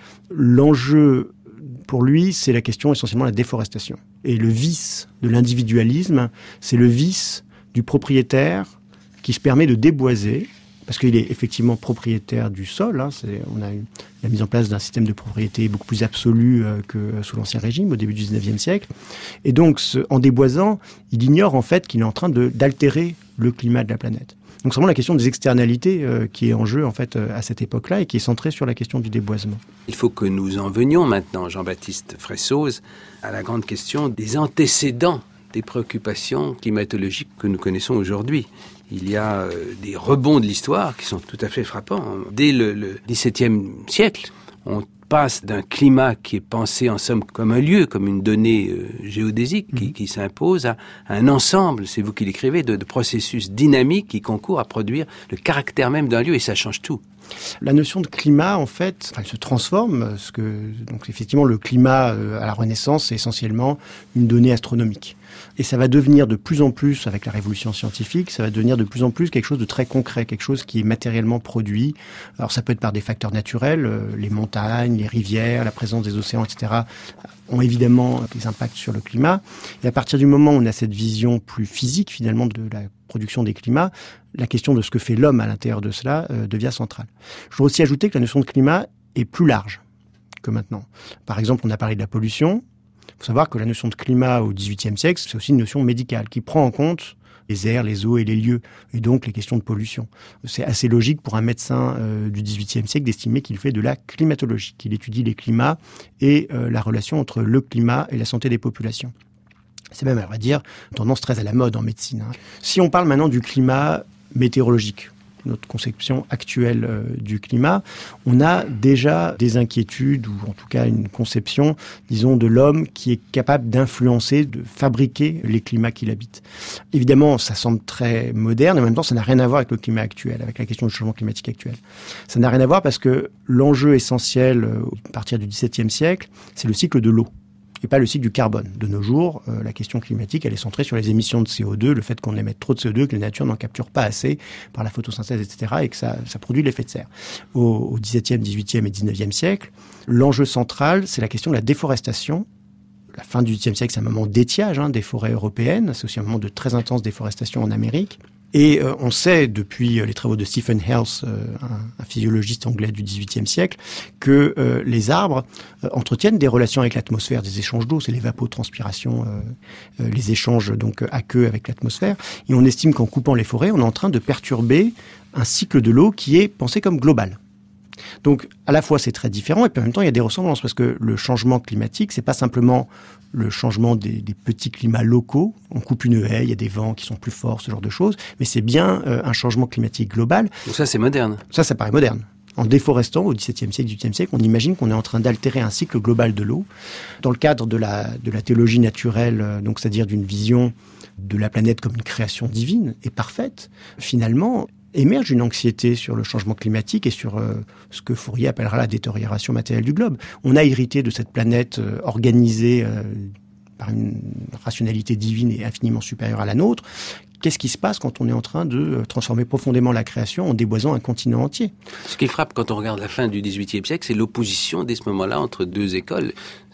l'enjeu pour lui, c'est la question essentiellement de la déforestation. Et le vice de l'individualisme, c'est le vice du propriétaire qui se permet de déboiser, parce qu'il est effectivement propriétaire du sol. Hein, c'est, on a eu la mise en place d'un système de propriété beaucoup plus absolu euh, que sous l'Ancien Régime, au début du dix-neuvième siècle. Et donc, ce, en déboisant, il ignore en fait qu'il est en train de, d'altérer le climat de la planète. Donc c'est vraiment la question des externalités euh, qui est en jeu en fait euh, à cette époque-là et qui est centrée sur la question du déboisement. Il faut que nous en venions maintenant, Jean-Baptiste Fressoz, à la grande question des antécédents des préoccupations climatologiques que nous connaissons aujourd'hui. Il y a euh, des rebonds de l'histoire qui sont tout à fait frappants. Dès le, le dix-septième siècle, on passe d'un climat qui est pensé en somme comme un lieu, comme une donnée euh, géodésique qui, mmh. qui s'impose à, à un ensemble, c'est vous qui l'écrivez, de, de processus dynamiques qui concourent à produire le caractère même d'un lieu, et ça change tout. La notion de climat, en fait, elle se transforme, parce que donc effectivement le climat euh, à la Renaissance, c'est essentiellement une donnée astronomique. Et ça va devenir de plus en plus, avec la révolution scientifique, ça va devenir de plus en plus quelque chose de très concret, quelque chose qui est matériellement produit. Alors ça peut être par des facteurs naturels, euh, les montagnes, les rivières, la présence des océans, et cetera ont évidemment des impacts sur le climat. Et à partir du moment où on a cette vision plus physique, finalement, de la production des climats, la question de ce que fait l'homme à l'intérieur de cela euh, devient centrale. Je voudrais aussi ajouter que la notion de climat est plus large que maintenant. Par exemple, on a parlé de la pollution. Il faut savoir que la notion de climat au dix-huitième siècle, c'est aussi une notion médicale qui prend en compte les airs, les eaux et les lieux, et donc les questions de pollution. C'est assez logique pour un médecin euh, du dix-huitième siècle d'estimer qu'il fait de la climatologie, qu'il étudie les climats et euh, la relation entre le climat et la santé des populations. C'est même, à vrai dire, une tendance très à la mode en médecine. Hein. Si on parle maintenant du climat météorologique, notre conception actuelle euh, du climat, on a déjà des inquiétudes, ou en tout cas une conception, disons, de l'homme qui est capable d'influencer, de fabriquer les climats qu'il habite. Évidemment, ça semble très moderne, et en même temps, ça n'a rien à voir avec le climat actuel, avec la question du changement climatique actuel. Ça n'a rien à voir parce que l'enjeu essentiel, euh, à partir du dix-septième siècle, c'est le cycle de l'eau, et pas le cycle du carbone. De nos jours, euh, la question climatique, elle est centrée sur les émissions de C O deux, le fait qu'on émette trop de C O deux, que la nature n'en capture pas assez par la photosynthèse, et cetera, et que ça, ça produit l'effet de serre. Au, au dix-septième, dix-huitième et dix-neuvième siècle, l'enjeu central, c'est la question de la déforestation. La fin du dix-huitième siècle, c'est un moment d'étiage hein, des forêts européennes. C'est aussi un moment de très intense déforestation en Amérique. Et euh, on sait, depuis euh, les travaux de Stephen Hales, euh, un, un physiologiste anglais du dix-huitième siècle, que euh, les arbres euh, entretiennent des relations avec l'atmosphère, des échanges d'eau, c'est l'évapotranspiration, euh, euh, les échanges donc aqueux avec l'atmosphère. Et on estime qu'en coupant les forêts, on est en train de perturber un cycle de l'eau qui est pensé comme global. Donc, à la fois, c'est très différent, et puis en même temps, il y a des ressemblances, parce que le changement climatique, c'est pas simplement le changement des, des petits climats locaux. On coupe une haie, il y a des vents qui sont plus forts, ce genre de choses, mais c'est bien euh, un changement climatique global. Donc ça, c'est moderne. Ça, ça paraît moderne. En déforestant, au dix-septième siècle, dix-huitième siècle, on imagine qu'on est en train d'altérer un cycle global de l'eau. Dans le cadre de la, de la théologie naturelle, euh, donc c'est-à-dire d'une vision de la planète comme une création divine et parfaite, finalement, émerge une anxiété sur le changement climatique et sur euh, ce que Fourier appellera la détérioration matérielle du globe. On a hérité de cette planète euh, organisée euh, par une rationalité divine et infiniment supérieure à la nôtre. Qu'est-ce qui se passe quand on est en train de transformer profondément la création en déboisant un continent entier ? Ce qui frappe quand on regarde la fin du dix-huitième siècle, c'est l'opposition dès ce moment-là entre deux écoles.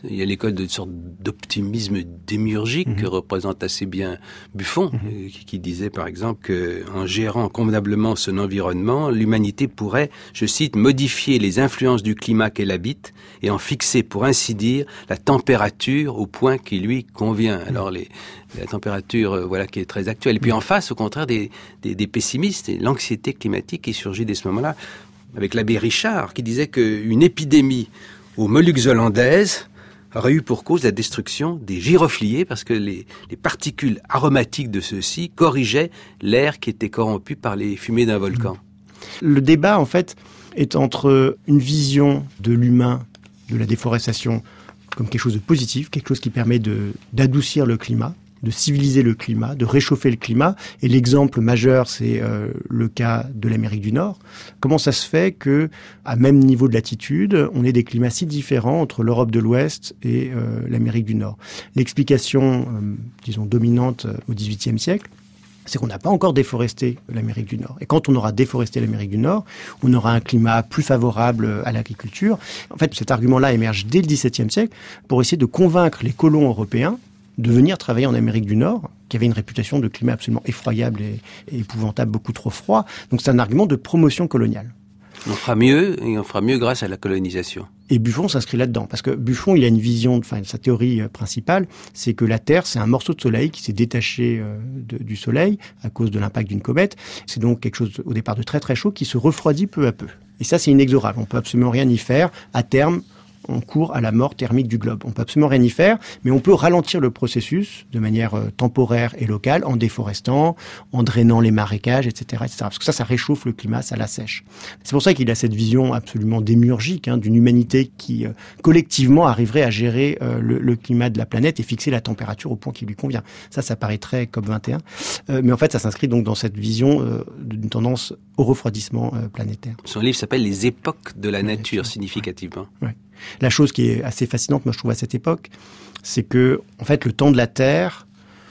Il y a l'école de sorte d'optimisme démiurgique mmh. que représente assez bien Buffon, mmh. qui, qui disait par exemple qu'en gérant convenablement son environnement, l'humanité pourrait, je cite, modifier les influences du climat qu'elle habite et en fixer, pour ainsi dire, la température au point qui lui convient. Mmh. Alors les, la température, euh, voilà, qui est très actuelle. Et puis mmh. en face, au contraire, des, des, des pessimistes et l'anxiété climatique qui surgit dès ce moment-là, avec l'abbé Richard, qui disait qu'une épidémie aux Moluques hollandaises aurait eu pour cause la destruction des girofliers parce que les, les particules aromatiques de ceux-ci corrigeaient l'air qui était corrompu par les fumées d'un volcan. Le débat, en fait, est entre une vision de l'humain, de la déforestation, comme quelque chose de positif, quelque chose qui permet de, d'adoucir le climat, de civiliser le climat, de réchauffer le climat. Et l'exemple majeur, c'est euh, le cas de l'Amérique du Nord. Comment ça se fait que, à même niveau de latitude, on ait des climats si différents entre l'Europe de l'Ouest et euh, l'Amérique du Nord? L'explication, euh, disons, dominante au dix-huitième siècle, c'est qu'on n'a pas encore déforesté l'Amérique du Nord. Et quand on aura déforesté l'Amérique du Nord, on aura un climat plus favorable à l'agriculture. En fait, cet argument-là émerge dès le dix-septième siècle pour essayer de convaincre les colons européens de venir travailler en Amérique du Nord, qui avait une réputation de climat absolument effroyable et, et épouvantable, beaucoup trop froid. Donc c'est un argument de promotion coloniale. On fera mieux, et on fera mieux grâce à la colonisation. Et Buffon s'inscrit là-dedans, parce que Buffon, il a une vision, enfin sa théorie principale, c'est que la Terre, c'est un morceau de soleil qui s'est détaché euh, de, du soleil à cause de l'impact d'une comète. C'est donc quelque chose au départ de très très chaud qui se refroidit peu à peu. Et ça, c'est inexorable. On peut absolument rien y faire. À terme, on court à la mort thermique du globe. On peut absolument rien y faire, mais on peut ralentir le processus de manière euh, temporaire et locale en déforestant, en drainant les marécages, et cetera, et cetera. Parce que ça, ça réchauffe le climat, ça l'assèche. C'est pour ça qu'il a cette vision absolument démiurgique hein, d'une humanité qui, euh, collectivement, arriverait à gérer euh, le, le climat de la planète et fixer la température au point qui lui convient. Ça, ça paraît très COP vingt et un. Euh, mais en fait, ça s'inscrit donc dans cette vision euh, d'une tendance au refroidissement euh, planétaire. Son livre s'appelle « Les époques de la nature », significativement. Ouais. Ouais. La chose qui est assez fascinante, moi je trouve, à cette époque, c'est que, en fait, le temps de la Terre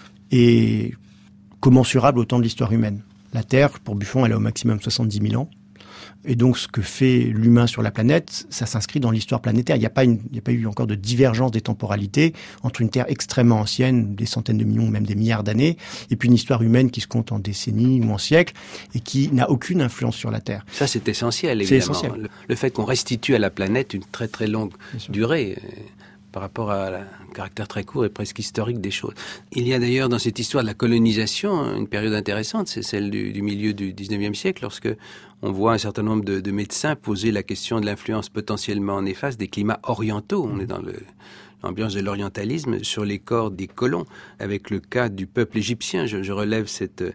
est commensurable au temps de l'histoire humaine. La Terre, pour Buffon, elle a au maximum soixante-dix mille ans. Et donc, ce que fait l'humain sur la planète, ça s'inscrit dans l'histoire planétaire. Il n'y a pas une, il n'y a pas eu encore de divergence des temporalités entre une Terre extrêmement ancienne, des centaines de millions, même des milliards d'années, et puis une histoire humaine qui se compte en décennies ou en siècles, et qui n'a aucune influence sur la Terre. Ça, c'est essentiel, évidemment. C'est essentiel. Le, le fait qu'on restitue à la planète une très très longue durée, euh, par rapport à la, un caractère très court et presque historique des choses. Il y a d'ailleurs dans cette histoire de la colonisation une période intéressante, c'est celle du, du milieu du dix-neuvième siècle, lorsque on voit un certain nombre de, de médecins poser la question de l'influence potentiellement néfaste des climats orientaux. On est dans le, l'ambiance de l'orientalisme sur les corps des colons, avec le cas du peuple égyptien. Je, je relève cette,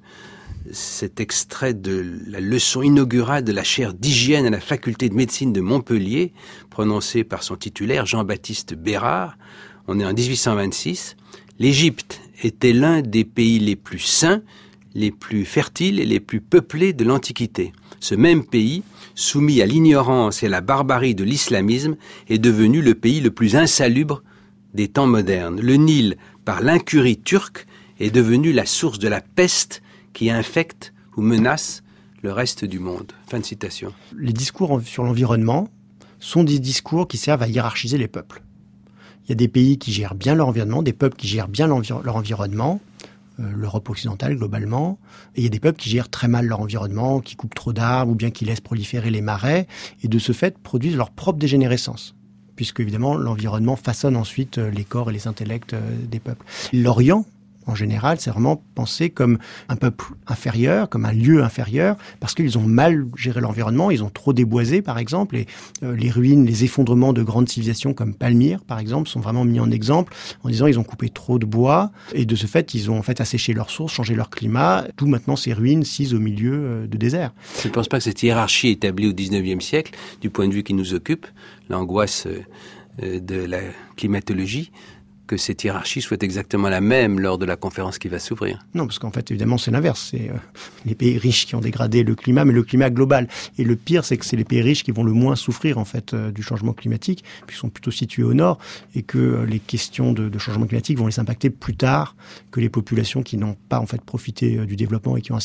cet extrait de la leçon inaugurale de la chaire d'hygiène à la faculté de médecine de Montpellier, prononcée par son titulaire Jean-Baptiste Bérard. On est en dix-huit cent vingt-six. L'Égypte était l'un des pays les plus sains, les plus fertiles et les plus peuplés de l'Antiquité. Ce même pays, soumis à l'ignorance et à la barbarie de l'islamisme, est devenu le pays le plus insalubre des temps modernes. Le Nil, par l'incurie turque, est devenu la source de la peste qui infecte ou menace le reste du monde. Fin de citation. Les discours sur l'environnement sont des discours qui servent à hiérarchiser les peuples. Il y a des pays qui gèrent bien leur environnement, des peuples qui gèrent bien l'envir- leur environnement, euh, l'Europe occidentale globalement, et il y a des peuples qui gèrent très mal leur environnement, qui coupent trop d'arbres ou bien qui laissent proliférer les marais, et de ce fait produisent leur propre dégénérescence, puisque évidemment l'environnement façonne ensuite les corps et les intellects des peuples. L'Orient, en général, c'est vraiment pensé comme un peuple inférieur, comme un lieu inférieur, parce qu'ils ont mal géré l'environnement, ils ont trop déboisé, par exemple, et euh, les ruines, les effondrements de grandes civilisations comme Palmyre, par exemple, sont vraiment mis en exemple, en disant ils ont coupé trop de bois, et de ce fait, ils ont en fait asséché leurs sources, changé leur climat, d'où maintenant ces ruines cisent au milieu euh, de désert. Je ne pense pas que cette hiérarchie établie au dix-neuvième siècle, du point de vue qui nous occupe, l'angoisse euh, de la climatologie, que cette hiérarchie soit exactement la même lors de la conférence qui va s'ouvrir. Non, parce qu'en fait, évidemment, c'est l'inverse. C'est euh, les pays riches qui ont dégradé le climat, mais le climat global. Et le pire, c'est que c'est les pays riches qui vont le moins souffrir, en fait, euh, du changement climatique, puisqu'ils sont plutôt situés au nord, et que euh, les questions de, de changement climatique vont les impacter plus tard que les populations qui n'ont pas, en fait, profité euh, du développement et qui ont assez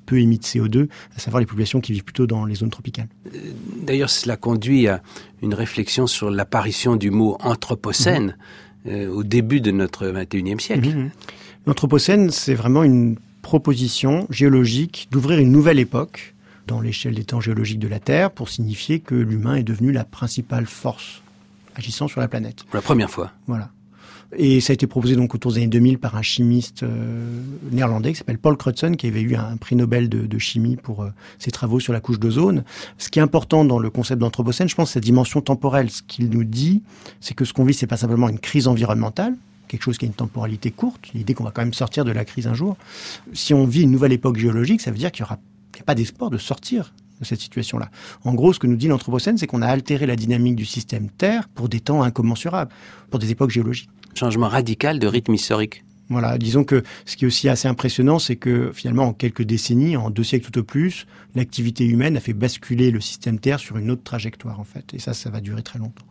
peu émis de C O deux, à savoir les populations qui vivent plutôt dans les zones tropicales. D'ailleurs, cela conduit à une réflexion sur l'apparition du mot anthropocène mmh. euh, au début de notre vingt et unième siècle. Mmh. L'anthropocène, c'est vraiment une proposition géologique d'ouvrir une nouvelle époque dans l'échelle des temps géologiques de la Terre pour signifier que l'humain est devenu la principale force agissant sur la planète. Pour la première fois. Voilà. Et ça a été proposé donc autour des années deux mille par un chimiste euh, néerlandais qui s'appelle Paul Crutzen, qui avait eu un prix Nobel de, de chimie pour euh, ses travaux sur la couche d'ozone. Ce qui est important dans le concept d'anthropocène, je pense, c'est cette dimension temporelle. Ce qu'il nous dit, c'est que ce qu'on vit, c'est pas simplement une crise environnementale, quelque chose qui a une temporalité courte, l'idée qu'on va quand même sortir de la crise un jour. Si on vit une nouvelle époque géologique, ça veut dire qu'il y aura il n'y a pas d'espoir de sortir de cette situation-là. En gros, ce que nous dit l'anthropocène, c'est qu'on a altéré la dynamique du système Terre pour des temps incommensurables, pour des époques géologiques. Changement radical de rythme historique. Voilà, disons que ce qui est aussi assez impressionnant, c'est que finalement, en quelques décennies, en deux siècles tout au plus, l'activité humaine a fait basculer le système Terre sur une autre trajectoire, en fait. Et ça, ça va durer très longtemps.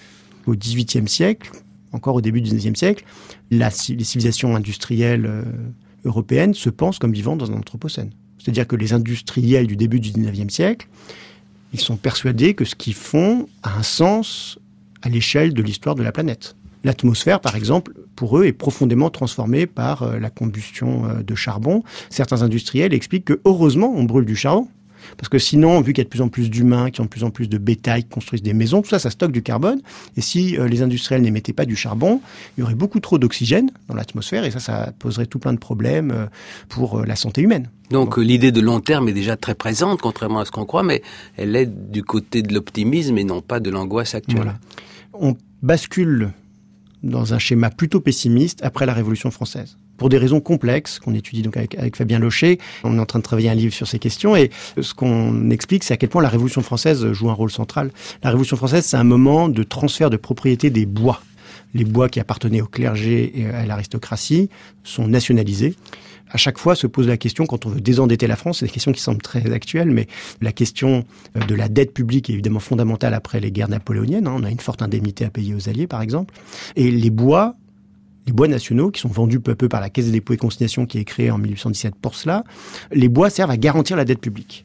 Au dix-huitième siècle, encore au début du dix-neuvième siècle, la, les civilisations industrielles euh, européennes se pensent comme vivant dans un anthropocène. C'est-à-dire que les industriels du début du dix-neuvième siècle, ils sont persuadés que ce qu'ils font a un sens à l'échelle de l'histoire de la planète. L'atmosphère, par exemple, pour eux, est profondément transformée par euh, la combustion euh, de charbon. Certains industriels expliquent que, heureusement, on brûle du charbon. Parce que sinon, vu qu'il y a de plus en plus d'humains, qui ont de plus en plus de bétail, qui construisent des maisons, tout ça, ça stocke du carbone. Et si euh, les industriels n'émettaient pas du charbon, il y aurait beaucoup trop d'oxygène dans l'atmosphère. Et ça, ça poserait tout plein de problèmes euh, pour euh, la santé humaine. Donc bon. L'idée de long terme est déjà très présente, contrairement à ce qu'on croit, mais elle est du côté de l'optimisme et non pas de l'angoisse actuelle. Voilà. On bascule dans un schéma plutôt pessimiste après la Révolution française. Pour des raisons complexes, qu'on étudie donc avec, avec Fabien Locher. On est en train de travailler un livre sur ces questions, et ce qu'on explique, c'est à quel point la Révolution française joue un rôle central. La Révolution française, c'est un moment de transfert de propriété des bois. Les bois qui appartenaient au clergé et à l'aristocratie sont nationalisés. À chaque fois se pose la question, quand on veut désendetter la France, c'est des questions qui semblent très actuelles, mais la question de la dette publique est évidemment fondamentale après les guerres napoléoniennes. On a une forte indemnité à payer aux Alliés, par exemple. Et les bois, les bois nationaux, qui sont vendus peu à peu par la Caisse des dépôts et consignations qui est créée en mille huit cent dix-sept pour cela, les bois servent à garantir la dette publique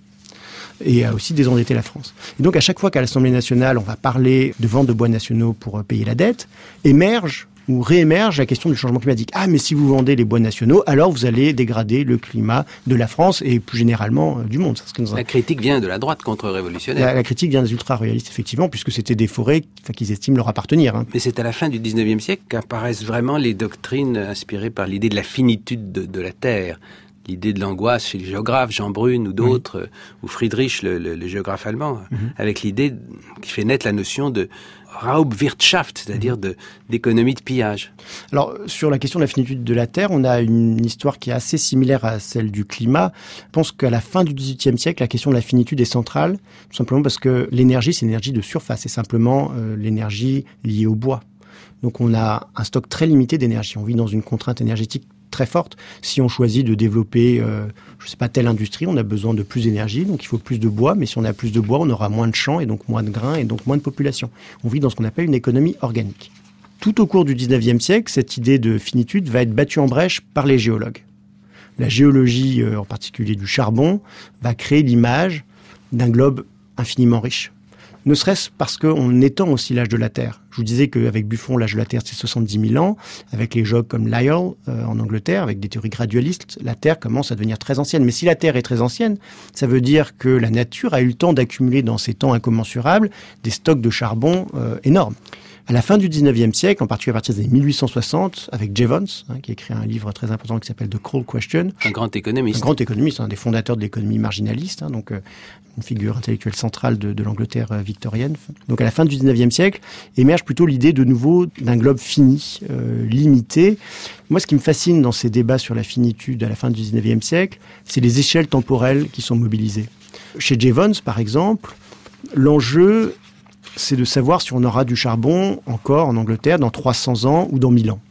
et à aussi désendetter la France. Et donc à chaque fois qu'à l'Assemblée nationale, on va parler de vente de bois nationaux pour payer la dette, émerge ou réémerge la question du changement climatique. Ah, mais si vous vendez les bois nationaux, alors vous allez dégrader le climat de la France et plus généralement euh, du monde. Ça, c'est la critique vient de la droite contre-révolutionnaire. La, la critique vient des ultra-royalistes, effectivement, puisque c'était des forêts enfin, qu'ils estiment leur appartenir. Hein. Mais c'est à la fin du dix-neuvième siècle qu'apparaissent vraiment les doctrines inspirées par l'idée de la finitude de, de la Terre. L'idée de l'angoisse chez les géographes, Jean Brune ou d'autres, oui. ou Friedrich, le, le, le géographe allemand, mm-hmm. avec l'idée qui fait naître la notion de Raubwirtschaft, c'est-à-dire de, d'économie de pillage. Alors, sur la question de la finitude de la Terre, on a une histoire qui est assez similaire à celle du climat. Je pense qu'à la fin du dix-huitième siècle, la question de la finitude est centrale, tout simplement parce que l'énergie, c'est une énergie de surface, c'est simplement euh, l'énergie liée au bois. Donc, on a un stock très limité d'énergie. On vit dans une contrainte énergétique très forte. Si on choisit de développer, euh, je sais pas, telle industrie, on a besoin de plus d'énergie, donc il faut plus de bois, mais si on a plus de bois, on aura moins de champs et donc moins de grains et donc moins de population. On vit dans ce qu'on appelle une économie organique. Tout au cours du dix-neuvième siècle, cette idée de finitude va être battue en brèche par les géologues. La géologie, euh, en particulier du charbon, va créer l'image d'un globe infiniment riche. Ne serait-ce parce qu'on étend aussi l'âge de la Terre. Je vous disais qu'avec Buffon, l'âge de la Terre, c'est soixante-dix mille ans. Avec les géologues comme Lyell, euh, en Angleterre, avec des théories gradualistes, la Terre commence à devenir très ancienne. Mais si la Terre est très ancienne, ça veut dire que la nature a eu le temps d'accumuler dans ces temps incommensurables des stocks de charbon euh, énormes. À la fin du dix-neuvième siècle, en particulier à partir des mille huit cent soixante, avec Jevons, hein, qui a écrit un livre très important qui s'appelle The Coal Question. Un grand économiste. Un grand économiste, un des fondateurs de l'économie marginaliste, hein, donc euh, une figure intellectuelle centrale de, de l'Angleterre euh, victorienne. Donc à la fin du dix-neuvième siècle, émerge plutôt l'idée de nouveau d'un globe fini, euh, limité. Moi, ce qui me fascine dans ces débats sur la finitude à la fin du dix-neuvième siècle, c'est les échelles temporelles qui sont mobilisées. Chez Jevons, par exemple, l'enjeu, c'est de savoir si on aura du charbon encore en Angleterre dans trois cents ans ou dans mille ans.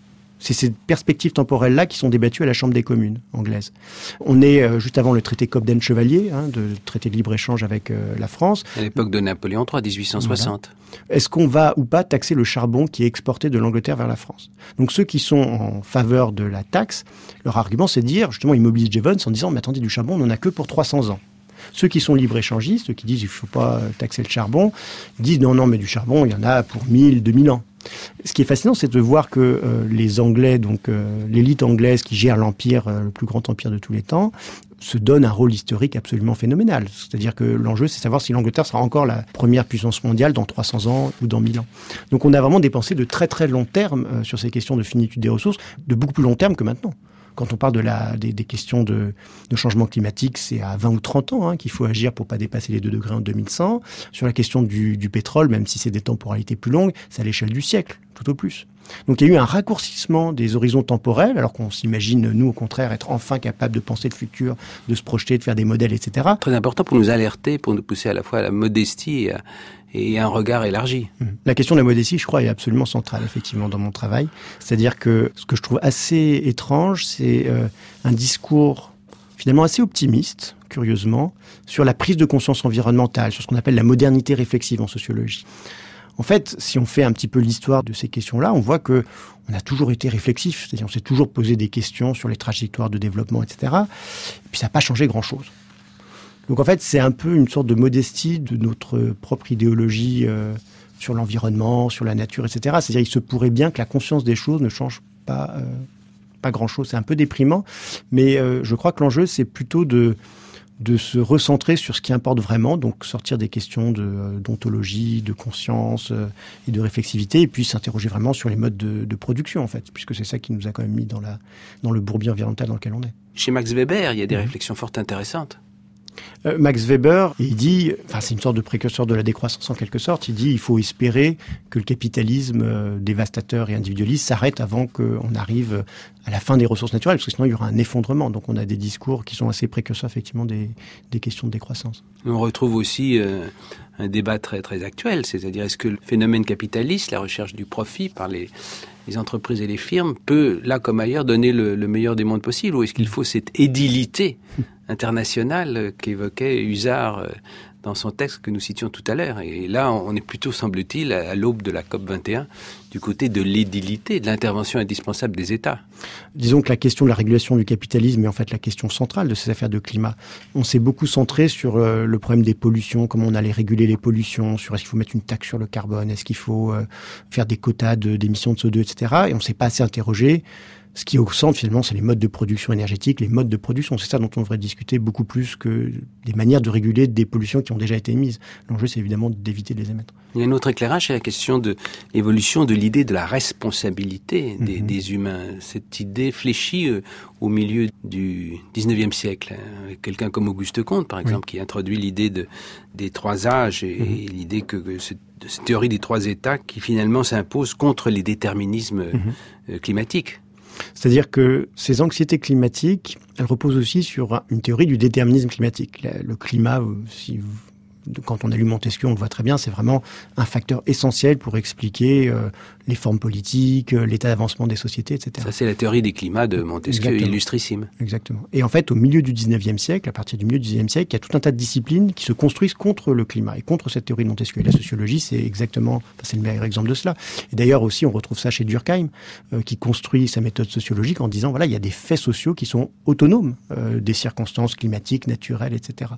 C'est ces perspectives temporelles-là qui sont débattues à la Chambre des communes anglaise. On est euh, juste avant le traité Cobden-Chevalier, hein, de traité de libre-échage avec euh, la France. À l'époque de Napoléon trois, dix-huit cent soixante. Voilà. Est-ce qu'on va ou pas taxer le charbon qui est exporté de l'Angleterre vers la France? Donc ceux qui sont en faveur de la taxe, leur argument c'est de dire, justement, ils mobilisent Jevons en disant « mais attendez, du charbon, on n'en a que pour trois cents ans ». Ceux qui sont libre-échangistes, ceux qui disent « il ne faut pas taxer le charbon », ils disent « non, non, mais du charbon, il y en a pour mille, deux mille ans ». Ce qui est fascinant, c'est de voir que euh, les Anglais, donc euh, l'élite anglaise qui gère l'empire, euh, le plus grand empire de tous les temps, se donne un rôle historique absolument phénoménal. C'est-à-dire que l'enjeu, c'est savoir si l'Angleterre sera encore la première puissance mondiale dans trois cents ans ou dans mille ans. Donc on a vraiment des pensées de très très long terme euh, sur ces questions de finitude des ressources, de beaucoup plus long terme que maintenant. Quand on parle de la, des, des questions de, de changement climatique, c'est à vingt ou trente ans hein, qu'il faut agir pour pas dépasser les deux degrés en deux mille cent. Sur la question du, du pétrole, même si c'est des temporalités plus longues, c'est à l'échelle du siècle, tout au plus. Donc il y a eu un raccourcissement des horizons temporels, alors qu'on s'imagine, nous, au contraire, être enfin capable de penser le futur, de se projeter, de faire des modèles, et cetera. Très important pour nous alerter, pour nous pousser à la fois à la modestie et à, et un regard élargi. La question de la modestie, je crois, est absolument centrale, effectivement, dans mon travail. C'est-à-dire que ce que je trouve assez étrange, c'est euh, un discours finalement assez optimiste, curieusement, sur la prise de conscience environnementale, sur ce qu'on appelle la modernité réflexive en sociologie. En fait, si on fait un petit peu l'histoire de ces questions-là, on voit que on a toujours été réflexif, c'est-à-dire on s'est toujours posé des questions sur les trajectoires de développement, et cetera. Et puis ça n'a pas changé grand-chose. Donc en fait, c'est un peu une sorte de modestie de notre propre idéologie euh, sur l'environnement, sur la nature, et cetera. C'est-à-dire il se pourrait bien que la conscience des choses ne change pas, euh, pas grand-chose. C'est un peu déprimant, mais euh, je crois que l'enjeu, c'est plutôt de... de se recentrer sur ce qui importe vraiment, donc sortir des questions de, d'ontologie, de conscience euh, et de réflexivité, et puis s'interroger vraiment sur les modes de, de production, en fait, puisque c'est ça qui nous a quand même mis dans, la, dans le bourbier environnemental dans lequel on est. Chez Max Weber, il y a des mmh. réflexions fort intéressantes. Euh, Max Weber, il dit, enfin c'est une sorte de précurseur de la décroissance en quelque sorte, il dit il faut espérer que le capitalisme euh, dévastateur et individualiste s'arrête avant qu'on arrive à la fin des ressources naturelles, parce que sinon il y aura un effondrement. Donc on a des discours qui sont assez précurseurs effectivement des, des questions de décroissance. On retrouve aussi euh, un débat très, très actuel, c'est-à-dire est-ce que le phénomène capitaliste, la recherche du profit par les, les entreprises et les firmes, peut, là comme ailleurs, donner le, le meilleur des mondes possibles, ou est-ce qu'il faut cette édilité internationale qu'évoquait Huszar dans son texte que nous citions tout à l'heure. Et là, on est plutôt, semble-t-il, à l'aube de la COP vingt et un, du côté de l'édilité, de l'intervention indispensable des États. Disons que la question de la régulation du capitalisme est en fait la question centrale de ces affaires de climat. On s'est beaucoup centré sur euh, le problème des pollutions, comment on allait réguler les pollutions, sur est-ce qu'il faut mettre une taxe sur le carbone, est-ce qu'il faut euh, faire des quotas de, d'émissions de C O deux, et cetera. Et on ne s'est pas assez interrogé. Ce qui est au centre, finalement, c'est les modes de production énergétique, les modes de production. C'est ça dont on devrait discuter beaucoup plus que des manières de réguler des pollutions qui ont déjà été émises. L'enjeu, c'est évidemment d'éviter de les émettre. Il y a un autre éclairage, c'est la question de l'évolution de l'idée de la responsabilité des, mmh. des humains. Cette idée fléchie euh, au milieu du dix-neuvième siècle. Avec quelqu'un comme Auguste Comte, par exemple, oui. qui introduit l'idée de, des trois âges et, mmh. et l'idée que, que cette, cette théorie des trois états qui finalement s'impose contre les déterminismes mmh. euh, climatiques. C'est-à-dire que ces anxiétés climatiques, elles reposent aussi sur une théorie du déterminisme climatique. Le climat, si vous, quand on allume Montesquieu, on le voit très bien, c'est vraiment un facteur essentiel pour expliquer euh, les formes politiques, euh, l'état d'avancement des sociétés, et cetera. Ça, c'est la théorie des climats de Montesquieu, Exactement. illustrissime. Exactement. Et en fait, au milieu du dix-neuvième siècle, à partir du milieu du dix-neuvième siècle, il y a tout un tas de disciplines qui se construisent contre le climat et contre cette théorie de Montesquieu. Et la sociologie, c'est exactement, enfin, c'est le meilleur exemple de cela. Et d'ailleurs aussi, on retrouve ça chez Durkheim, euh, qui construit sa méthode sociologique en disant, voilà, il y a des faits sociaux qui sont autonomes euh, des circonstances climatiques, naturelles, et cetera.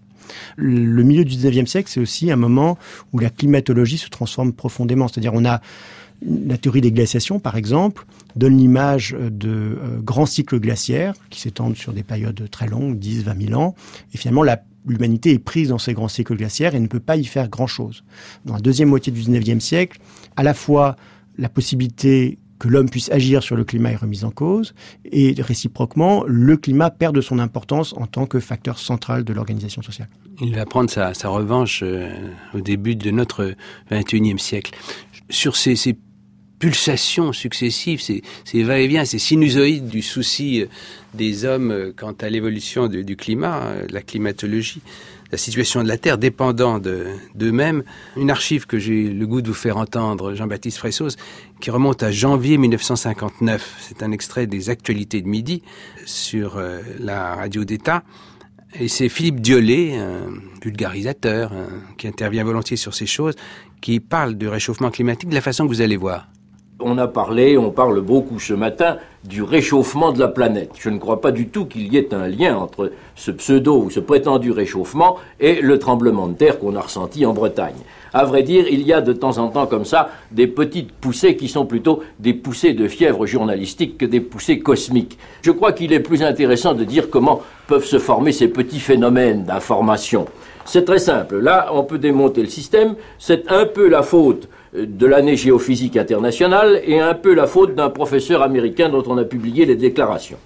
Le milieu du dix-neuvième siècle, c'est aussi un moment où la climatologie se transforme profondément. C'est-à-dire, on a la théorie des glaciations, par exemple, donne l'image de euh, grands cycles glaciaires qui s'étendent sur des périodes très longues, dix, vingt mille ans. Et finalement, la, l'humanité est prise dans ces grands cycles glaciaires et ne peut pas y faire grand-chose. Dans la deuxième moitié du dix-neuvième siècle, à la fois la possibilité que l'homme puisse agir sur le climat est remise en cause, et réciproquement, le climat perd de son importance en tant que facteur central de l'organisation sociale. Il va prendre sa, sa revanche euh, au début de notre vingt et unième siècle. Sur ces, ces pulsations successives, ces, ces va-et-vient, ces sinusoïdes du souci des hommes quant à l'évolution de, du climat, de la climatologie, la situation de la Terre dépendant de, d'eux-mêmes. Une archive que j'ai le goût de vous faire entendre, Jean-Baptiste Fressoz, qui remonte à janvier mille neuf cent cinquante-neuf. C'est un extrait des Actualités de midi sur euh, la radio d'État. Et c'est Philippe Diollet, un vulgarisateur, un, qui intervient volontiers sur ces choses, qui parle du réchauffement climatique de la façon que vous allez voir. On a parlé, on parle beaucoup ce matin du réchauffement de la planète. Je ne crois pas du tout qu'il y ait un lien entre ce pseudo ou ce prétendu réchauffement et le tremblement de terre qu'on a ressenti en Bretagne. À vrai dire, il y a de temps en temps comme ça des petites poussées qui sont plutôt des poussées de fièvre journalistique que des poussées cosmiques. Je crois qu'il est plus intéressant de dire comment peuvent se former ces petits phénomènes d'information. C'est très simple. Là, on peut démonter le système. C'est un peu la faute de l'année géophysique internationale et un peu la faute d'un professeur américain dont on a publié les déclarations.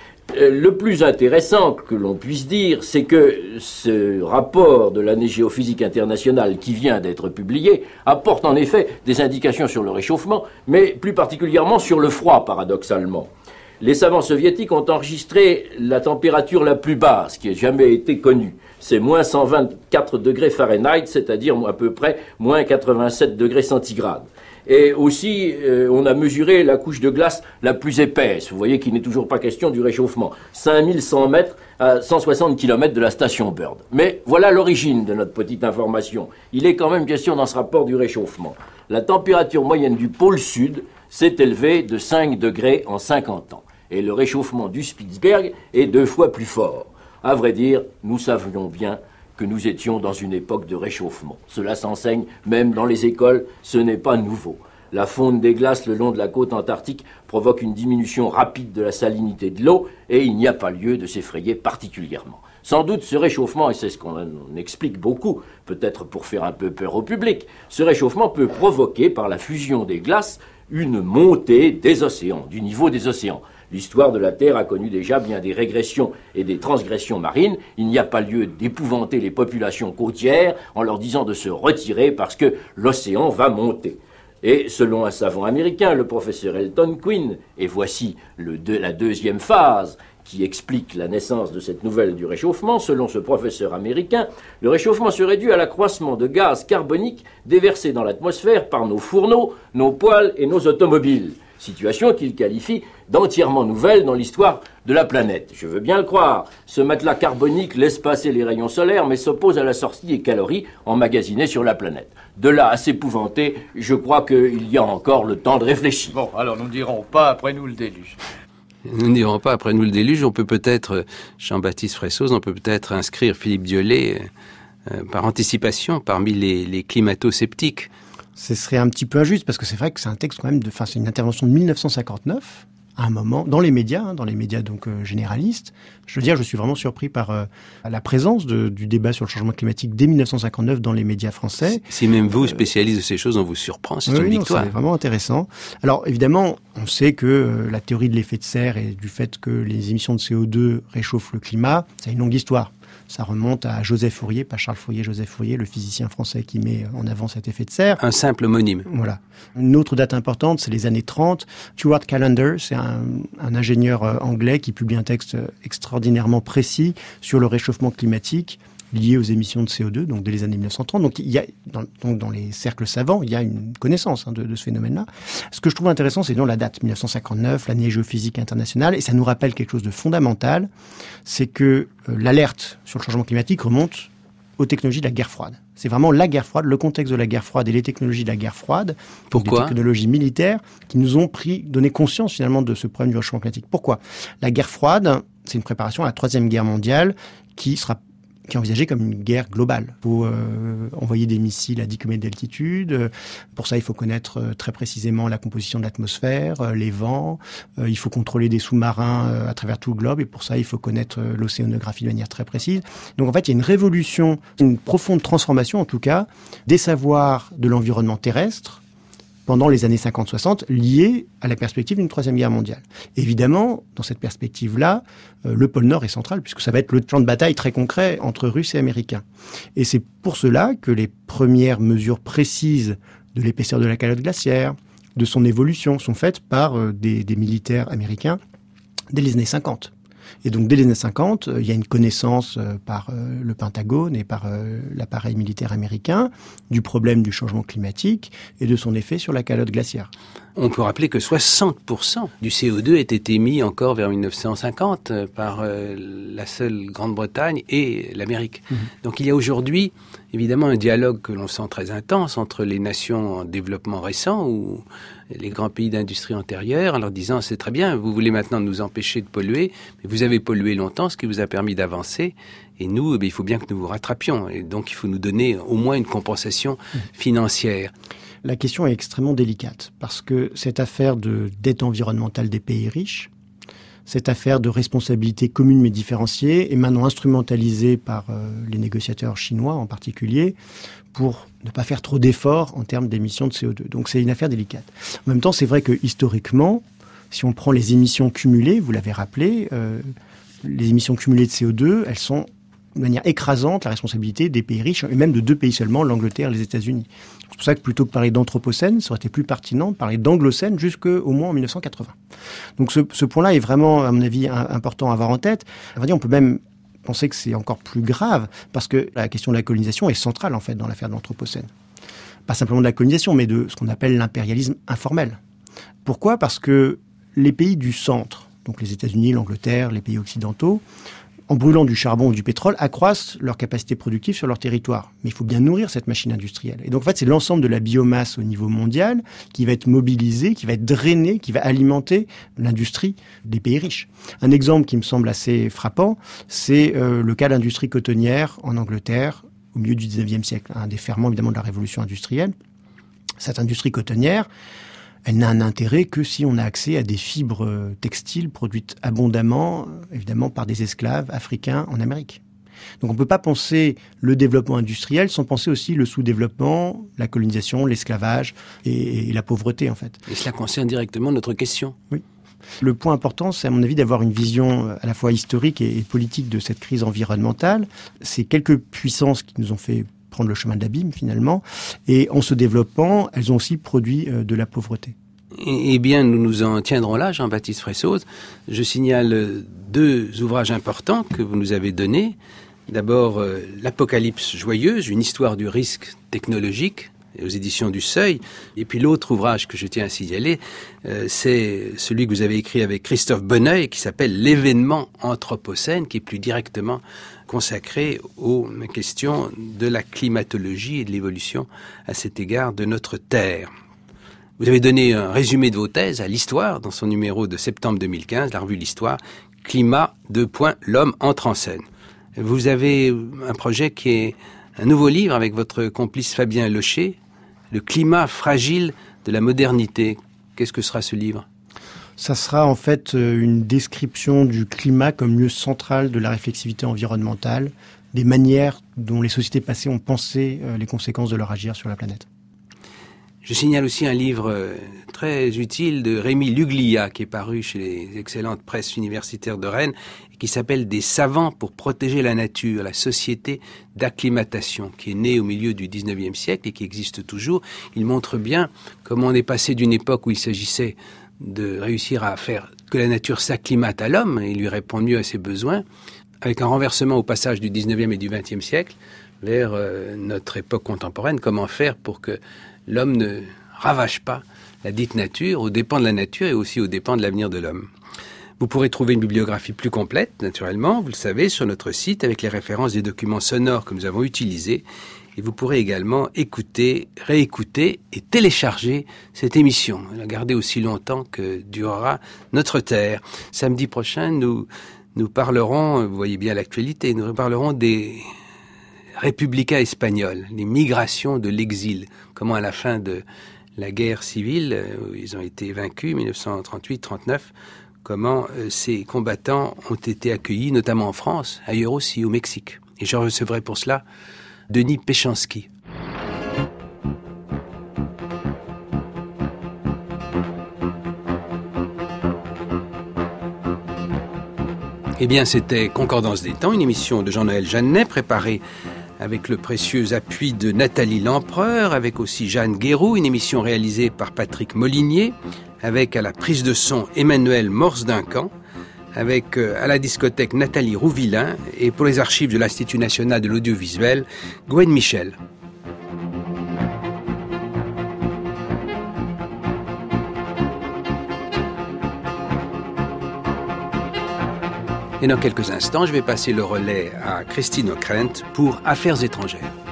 Le plus intéressant que l'on puisse dire, c'est que ce rapport de l'année géophysique internationale qui vient d'être publié apporte en effet des indications sur le réchauffement, mais plus particulièrement sur le froid, paradoxalement. Les savants soviétiques ont enregistré la température la plus basse qui ait jamais été connue. C'est moins cent vingt-quatre degrés Fahrenheit, c'est-à-dire à peu près moins quatre-vingt-sept degrés centigrades. Et aussi, euh, on a mesuré la couche de glace la plus épaisse. Vous voyez qu'il n'est toujours pas question du réchauffement. cinq mille cent mètres à cent soixante kilomètres de la station Byrd. Mais voilà l'origine de notre petite information. Il est quand même question dans ce rapport du réchauffement. La température moyenne du pôle sud s'est élevée de cinq degrés en cinquante ans. Et le réchauffement du Spitzberg est deux fois plus fort. À vrai dire, nous savions bien que nous étions dans une époque de réchauffement. Cela s'enseigne même dans les écoles, ce n'est pas nouveau. La fonte des glaces le long de la côte antarctique provoque une diminution rapide de la salinité de l'eau et il n'y a pas lieu de s'effrayer particulièrement. Sans doute ce réchauffement, et c'est ce qu'on explique beaucoup, peut-être pour faire un peu peur au public, ce réchauffement peut provoquer par la fusion des glaces une montée des océans, du niveau des océans. L'histoire de la Terre a connu déjà bien des régressions et des transgressions marines. Il n'y a pas lieu d'épouvanter les populations côtières en leur disant de se retirer parce que l'océan va monter. Et selon un savant américain, le professeur Elton Quinn, et voici le de, la deuxième phase qui explique la naissance de cette nouvelle du réchauffement, selon ce professeur américain, le réchauffement serait dû à l'accroissement de gaz carbonique déversé dans l'atmosphère par nos fourneaux, nos poêles et nos automobiles. Situation qu'il qualifie d'entièrement nouvelle dans l'histoire de la planète. Je veux bien le croire. Ce matelas carbonique laisse passer les rayons solaires, mais s'oppose à la sortie des calories emmagasinées sur la planète. De là à s'épouvanter, je crois qu'il y a encore le temps de réfléchir. Bon, alors nous ne dirons pas après nous le déluge. Nous ne dirons pas après nous le déluge. On peut peut-être, Jean-Baptiste Fressoz, on peut peut-être inscrire Philippe Diollet euh, par anticipation parmi les, les climato-sceptiques. Ce serait un petit peu injuste parce que c'est vrai que c'est un texte quand même de, enfin c'est une intervention de mille neuf cent cinquante-neuf à un moment dans les médias, hein, dans les médias donc euh, généralistes. Je veux dire, je suis vraiment surpris par euh, la présence de, du débat sur le changement climatique dès mille neuf cent cinquante-neuf dans les médias français. Si même vous, spécialiste de ces choses, on vous surprend, c'est oui, une non, victoire. C'est vraiment intéressant. Alors évidemment, on sait que euh, la théorie de l'effet de serre et du fait que les émissions de C O deux réchauffent le climat, c'est une longue histoire. Ça remonte à Joseph Fourier, pas Charles Fourier, Joseph Fourier, le physicien français qui met en avant cet effet de serre. Un simple homonyme. Voilà. Une autre date importante, c'est les années trente. Stuart Callender, c'est un, un ingénieur anglais qui publie un texte extraordinairement précis sur le réchauffement climatique lié aux émissions de C O deux, donc dès les années mille neuf cent trente. Donc, il y a, dans, donc, dans les cercles savants, il y a une connaissance hein, de, de ce phénomène-là. Ce que je trouve intéressant, c'est dans la date mille neuf cent cinquante-neuf, l'année géophysique internationale, et ça nous rappelle quelque chose de fondamental, c'est que euh, l'alerte sur le changement climatique remonte aux technologies de la guerre froide. C'est vraiment la guerre froide, le contexte de la guerre froide et les technologies de la guerre froide, Pourquoi des technologies militaires, qui nous ont pris, donné conscience finalement de ce problème du réchauffement climatique. Pourquoi ? La guerre froide, c'est une préparation à la troisième guerre mondiale qui sera qui est envisagée comme une guerre globale. Il faut euh, envoyer des missiles à dix kilomètres d'altitude. Pour ça, il faut connaître euh, très précisément la composition de l'atmosphère, euh, les vents. Euh, il faut contrôler des sous-marins euh, à travers tout le globe. Et pour ça, il faut connaître euh, l'océanographie de manière très précise. Donc en fait, il y a une révolution, une profonde transformation en tout cas, des savoirs de l'environnement terrestre pendant les années cinquante soixante, liées à la perspective d'une troisième guerre mondiale. Évidemment, dans cette perspective-là, euh, le pôle Nord est central, puisque ça va être le champ de bataille très concret entre Russes et Américains. Et c'est pour cela que les premières mesures précises de l'épaisseur de la calotte glaciaire, de son évolution, sont faites par euh, des, des militaires américains dès les années cinquante. Et donc, dès les années cinquante, il y a une connaissance par le Pentagone et par l'appareil militaire américain du problème du changement climatique et de son effet sur la calotte glaciaire. On peut rappeler que soixante pour cent du C O deux était émis encore vers mille neuf cent cinquante par la seule Grande-Bretagne et l'Amérique. Mmh. Donc il y a aujourd'hui évidemment un dialogue que l'on sent très intense entre les nations en développement récent ou les grands pays d'industrie antérieure en leur disant c'est très bien, vous voulez maintenant nous empêcher de polluer, mais vous avez pollué longtemps, ce qui vous a permis d'avancer. Et nous, eh bien, il faut bien que nous vous rattrapions. Et donc il faut nous donner au moins une compensation mmh. financière. La question est extrêmement délicate parce que cette affaire de dette environnementale des pays riches, cette affaire de responsabilité commune mais différenciée est maintenant instrumentalisée par euh, les négociateurs chinois en particulier pour ne pas faire trop d'efforts en termes d'émissions de C O deux. Donc c'est une affaire délicate. En même temps, c'est vrai que historiquement, si on prend les émissions cumulées, vous l'avez rappelé, euh, les émissions cumulées de C O deux, elles sont de manière écrasante la responsabilité des pays riches, et même de deux pays seulement, l'Angleterre et les États-Unis. C'est pour ça que plutôt que de parler d'anthropocène, ça aurait été plus pertinent de parler d'anglocène jusqu'au moins en mille neuf cent quatre-vingts. Donc ce, ce point-là est vraiment, à mon avis, un, important à avoir en tête. On va dire, on peut même penser que c'est encore plus grave, parce que la question de la colonisation est centrale, en fait, dans l'affaire de l'anthropocène. Pas simplement de la colonisation, mais de ce qu'on appelle l'impérialisme informel. Pourquoi ? Parce que les pays du centre, donc les États-Unis, l'Angleterre, les pays occidentaux, en brûlant du charbon ou du pétrole, accroissent leur capacité productive sur leur territoire. Mais il faut bien nourrir cette machine industrielle. Et donc, en fait, c'est l'ensemble de la biomasse au niveau mondial qui va être mobilisée, qui va être drainée, qui va alimenter l'industrie des pays riches. Un exemple qui me semble assez frappant, c'est euh, le cas de l'industrie cotonnière en Angleterre au milieu du dix-neuvième siècle, un des ferments, évidemment, de la révolution industrielle. Cette industrie cotonnière, elle n'a un intérêt que si on a accès à des fibres textiles produites abondamment, évidemment, par des esclaves africains en Amérique. Donc on ne peut pas penser le développement industriel sans penser aussi le sous-développement, la colonisation, l'esclavage et, et la pauvreté, en fait. Et cela concerne directement notre question. Oui. Le point important, c'est à mon avis d'avoir une vision à la fois historique et politique de cette crise environnementale. C'est quelques puissances qui nous ont fait prendre le chemin de l'abîme finalement, et en se développant, elles ont aussi produit euh, de la pauvreté. Eh bien, nous nous en tiendrons là, Jean-Baptiste Fressoz. Je signale deux ouvrages importants que vous nous avez donnés. D'abord, euh, L'Apocalypse joyeuse, une histoire du risque technologique, aux éditions du Seuil. Et puis l'autre ouvrage que je tiens à signaler, euh, c'est celui que vous avez écrit avec Christophe Bonneuil, qui s'appelle L'événement anthropocène, qui est plus directement consacré aux questions de la climatologie et de l'évolution à cet égard de notre Terre. Vous avez donné un résumé de vos thèses à l'Histoire, dans son numéro de septembre deux mille quinze, la revue L'Histoire, Climat, deux points, l'homme entre en scène. Vous avez un projet qui est un nouveau livre avec votre complice Fabien Locher, Le climat fragile de la modernité. Qu'est-ce que sera ce livre ? Ça sera en fait une description du climat comme lieu central de la réflexivité environnementale, des manières dont les sociétés passées ont pensé les conséquences de leur agir sur la planète. Je signale aussi un livre très utile de Rémi Luglia qui est paru chez les excellentes presses universitaires de Rennes et qui s'appelle « Des savants pour protéger la nature, la société d'acclimatation » qui est né au milieu du dix-neuvième siècle et qui existe toujours. Il montre bien comment on est passé d'une époque où il s'agissait de réussir à faire que la nature s'acclimate à l'homme et lui réponde mieux à ses besoins, avec un renversement au passage du dix-neuvième et du vingtième siècle vers euh, notre époque contemporaine. Comment faire pour que l'homme ne ravage pas la dite nature aux dépens de la nature et aussi aux dépens de l'avenir de l'homme. Vous pourrez trouver une bibliographie plus complète, naturellement, vous le savez, sur notre site avec les références des documents sonores que nous avons utilisés. Et vous pourrez également écouter, réécouter et télécharger cette émission. La garder aussi longtemps que durera notre terre. Samedi prochain, nous, nous parlerons, vous voyez bien l'actualité, nous parlerons des républicains espagnols, les migrations de l'exil. Comment à la fin de la guerre civile, où ils ont été vaincus, mille neuf cent trente-huit trente-neuf, comment ces combattants ont été accueillis, notamment en France, ailleurs aussi, au Mexique. Et je recevrai pour cela Denis Péchanski. Eh bien, c'était Concordance des temps, une émission de Jean-Noël Jeannet, préparée avec le précieux appui de Nathalie Lempereur, avec aussi Jeanne Guéroux, une émission réalisée par Patrick Molinier, avec à la prise de son Emmanuel Morse-Duncan, avec euh, à la discothèque Nathalie Rouvillain et pour les archives de l'Institut national de l'audiovisuel, Gwen Michel. Et dans quelques instants, je vais passer le relais à Christine Ockrent pour Affaires étrangères.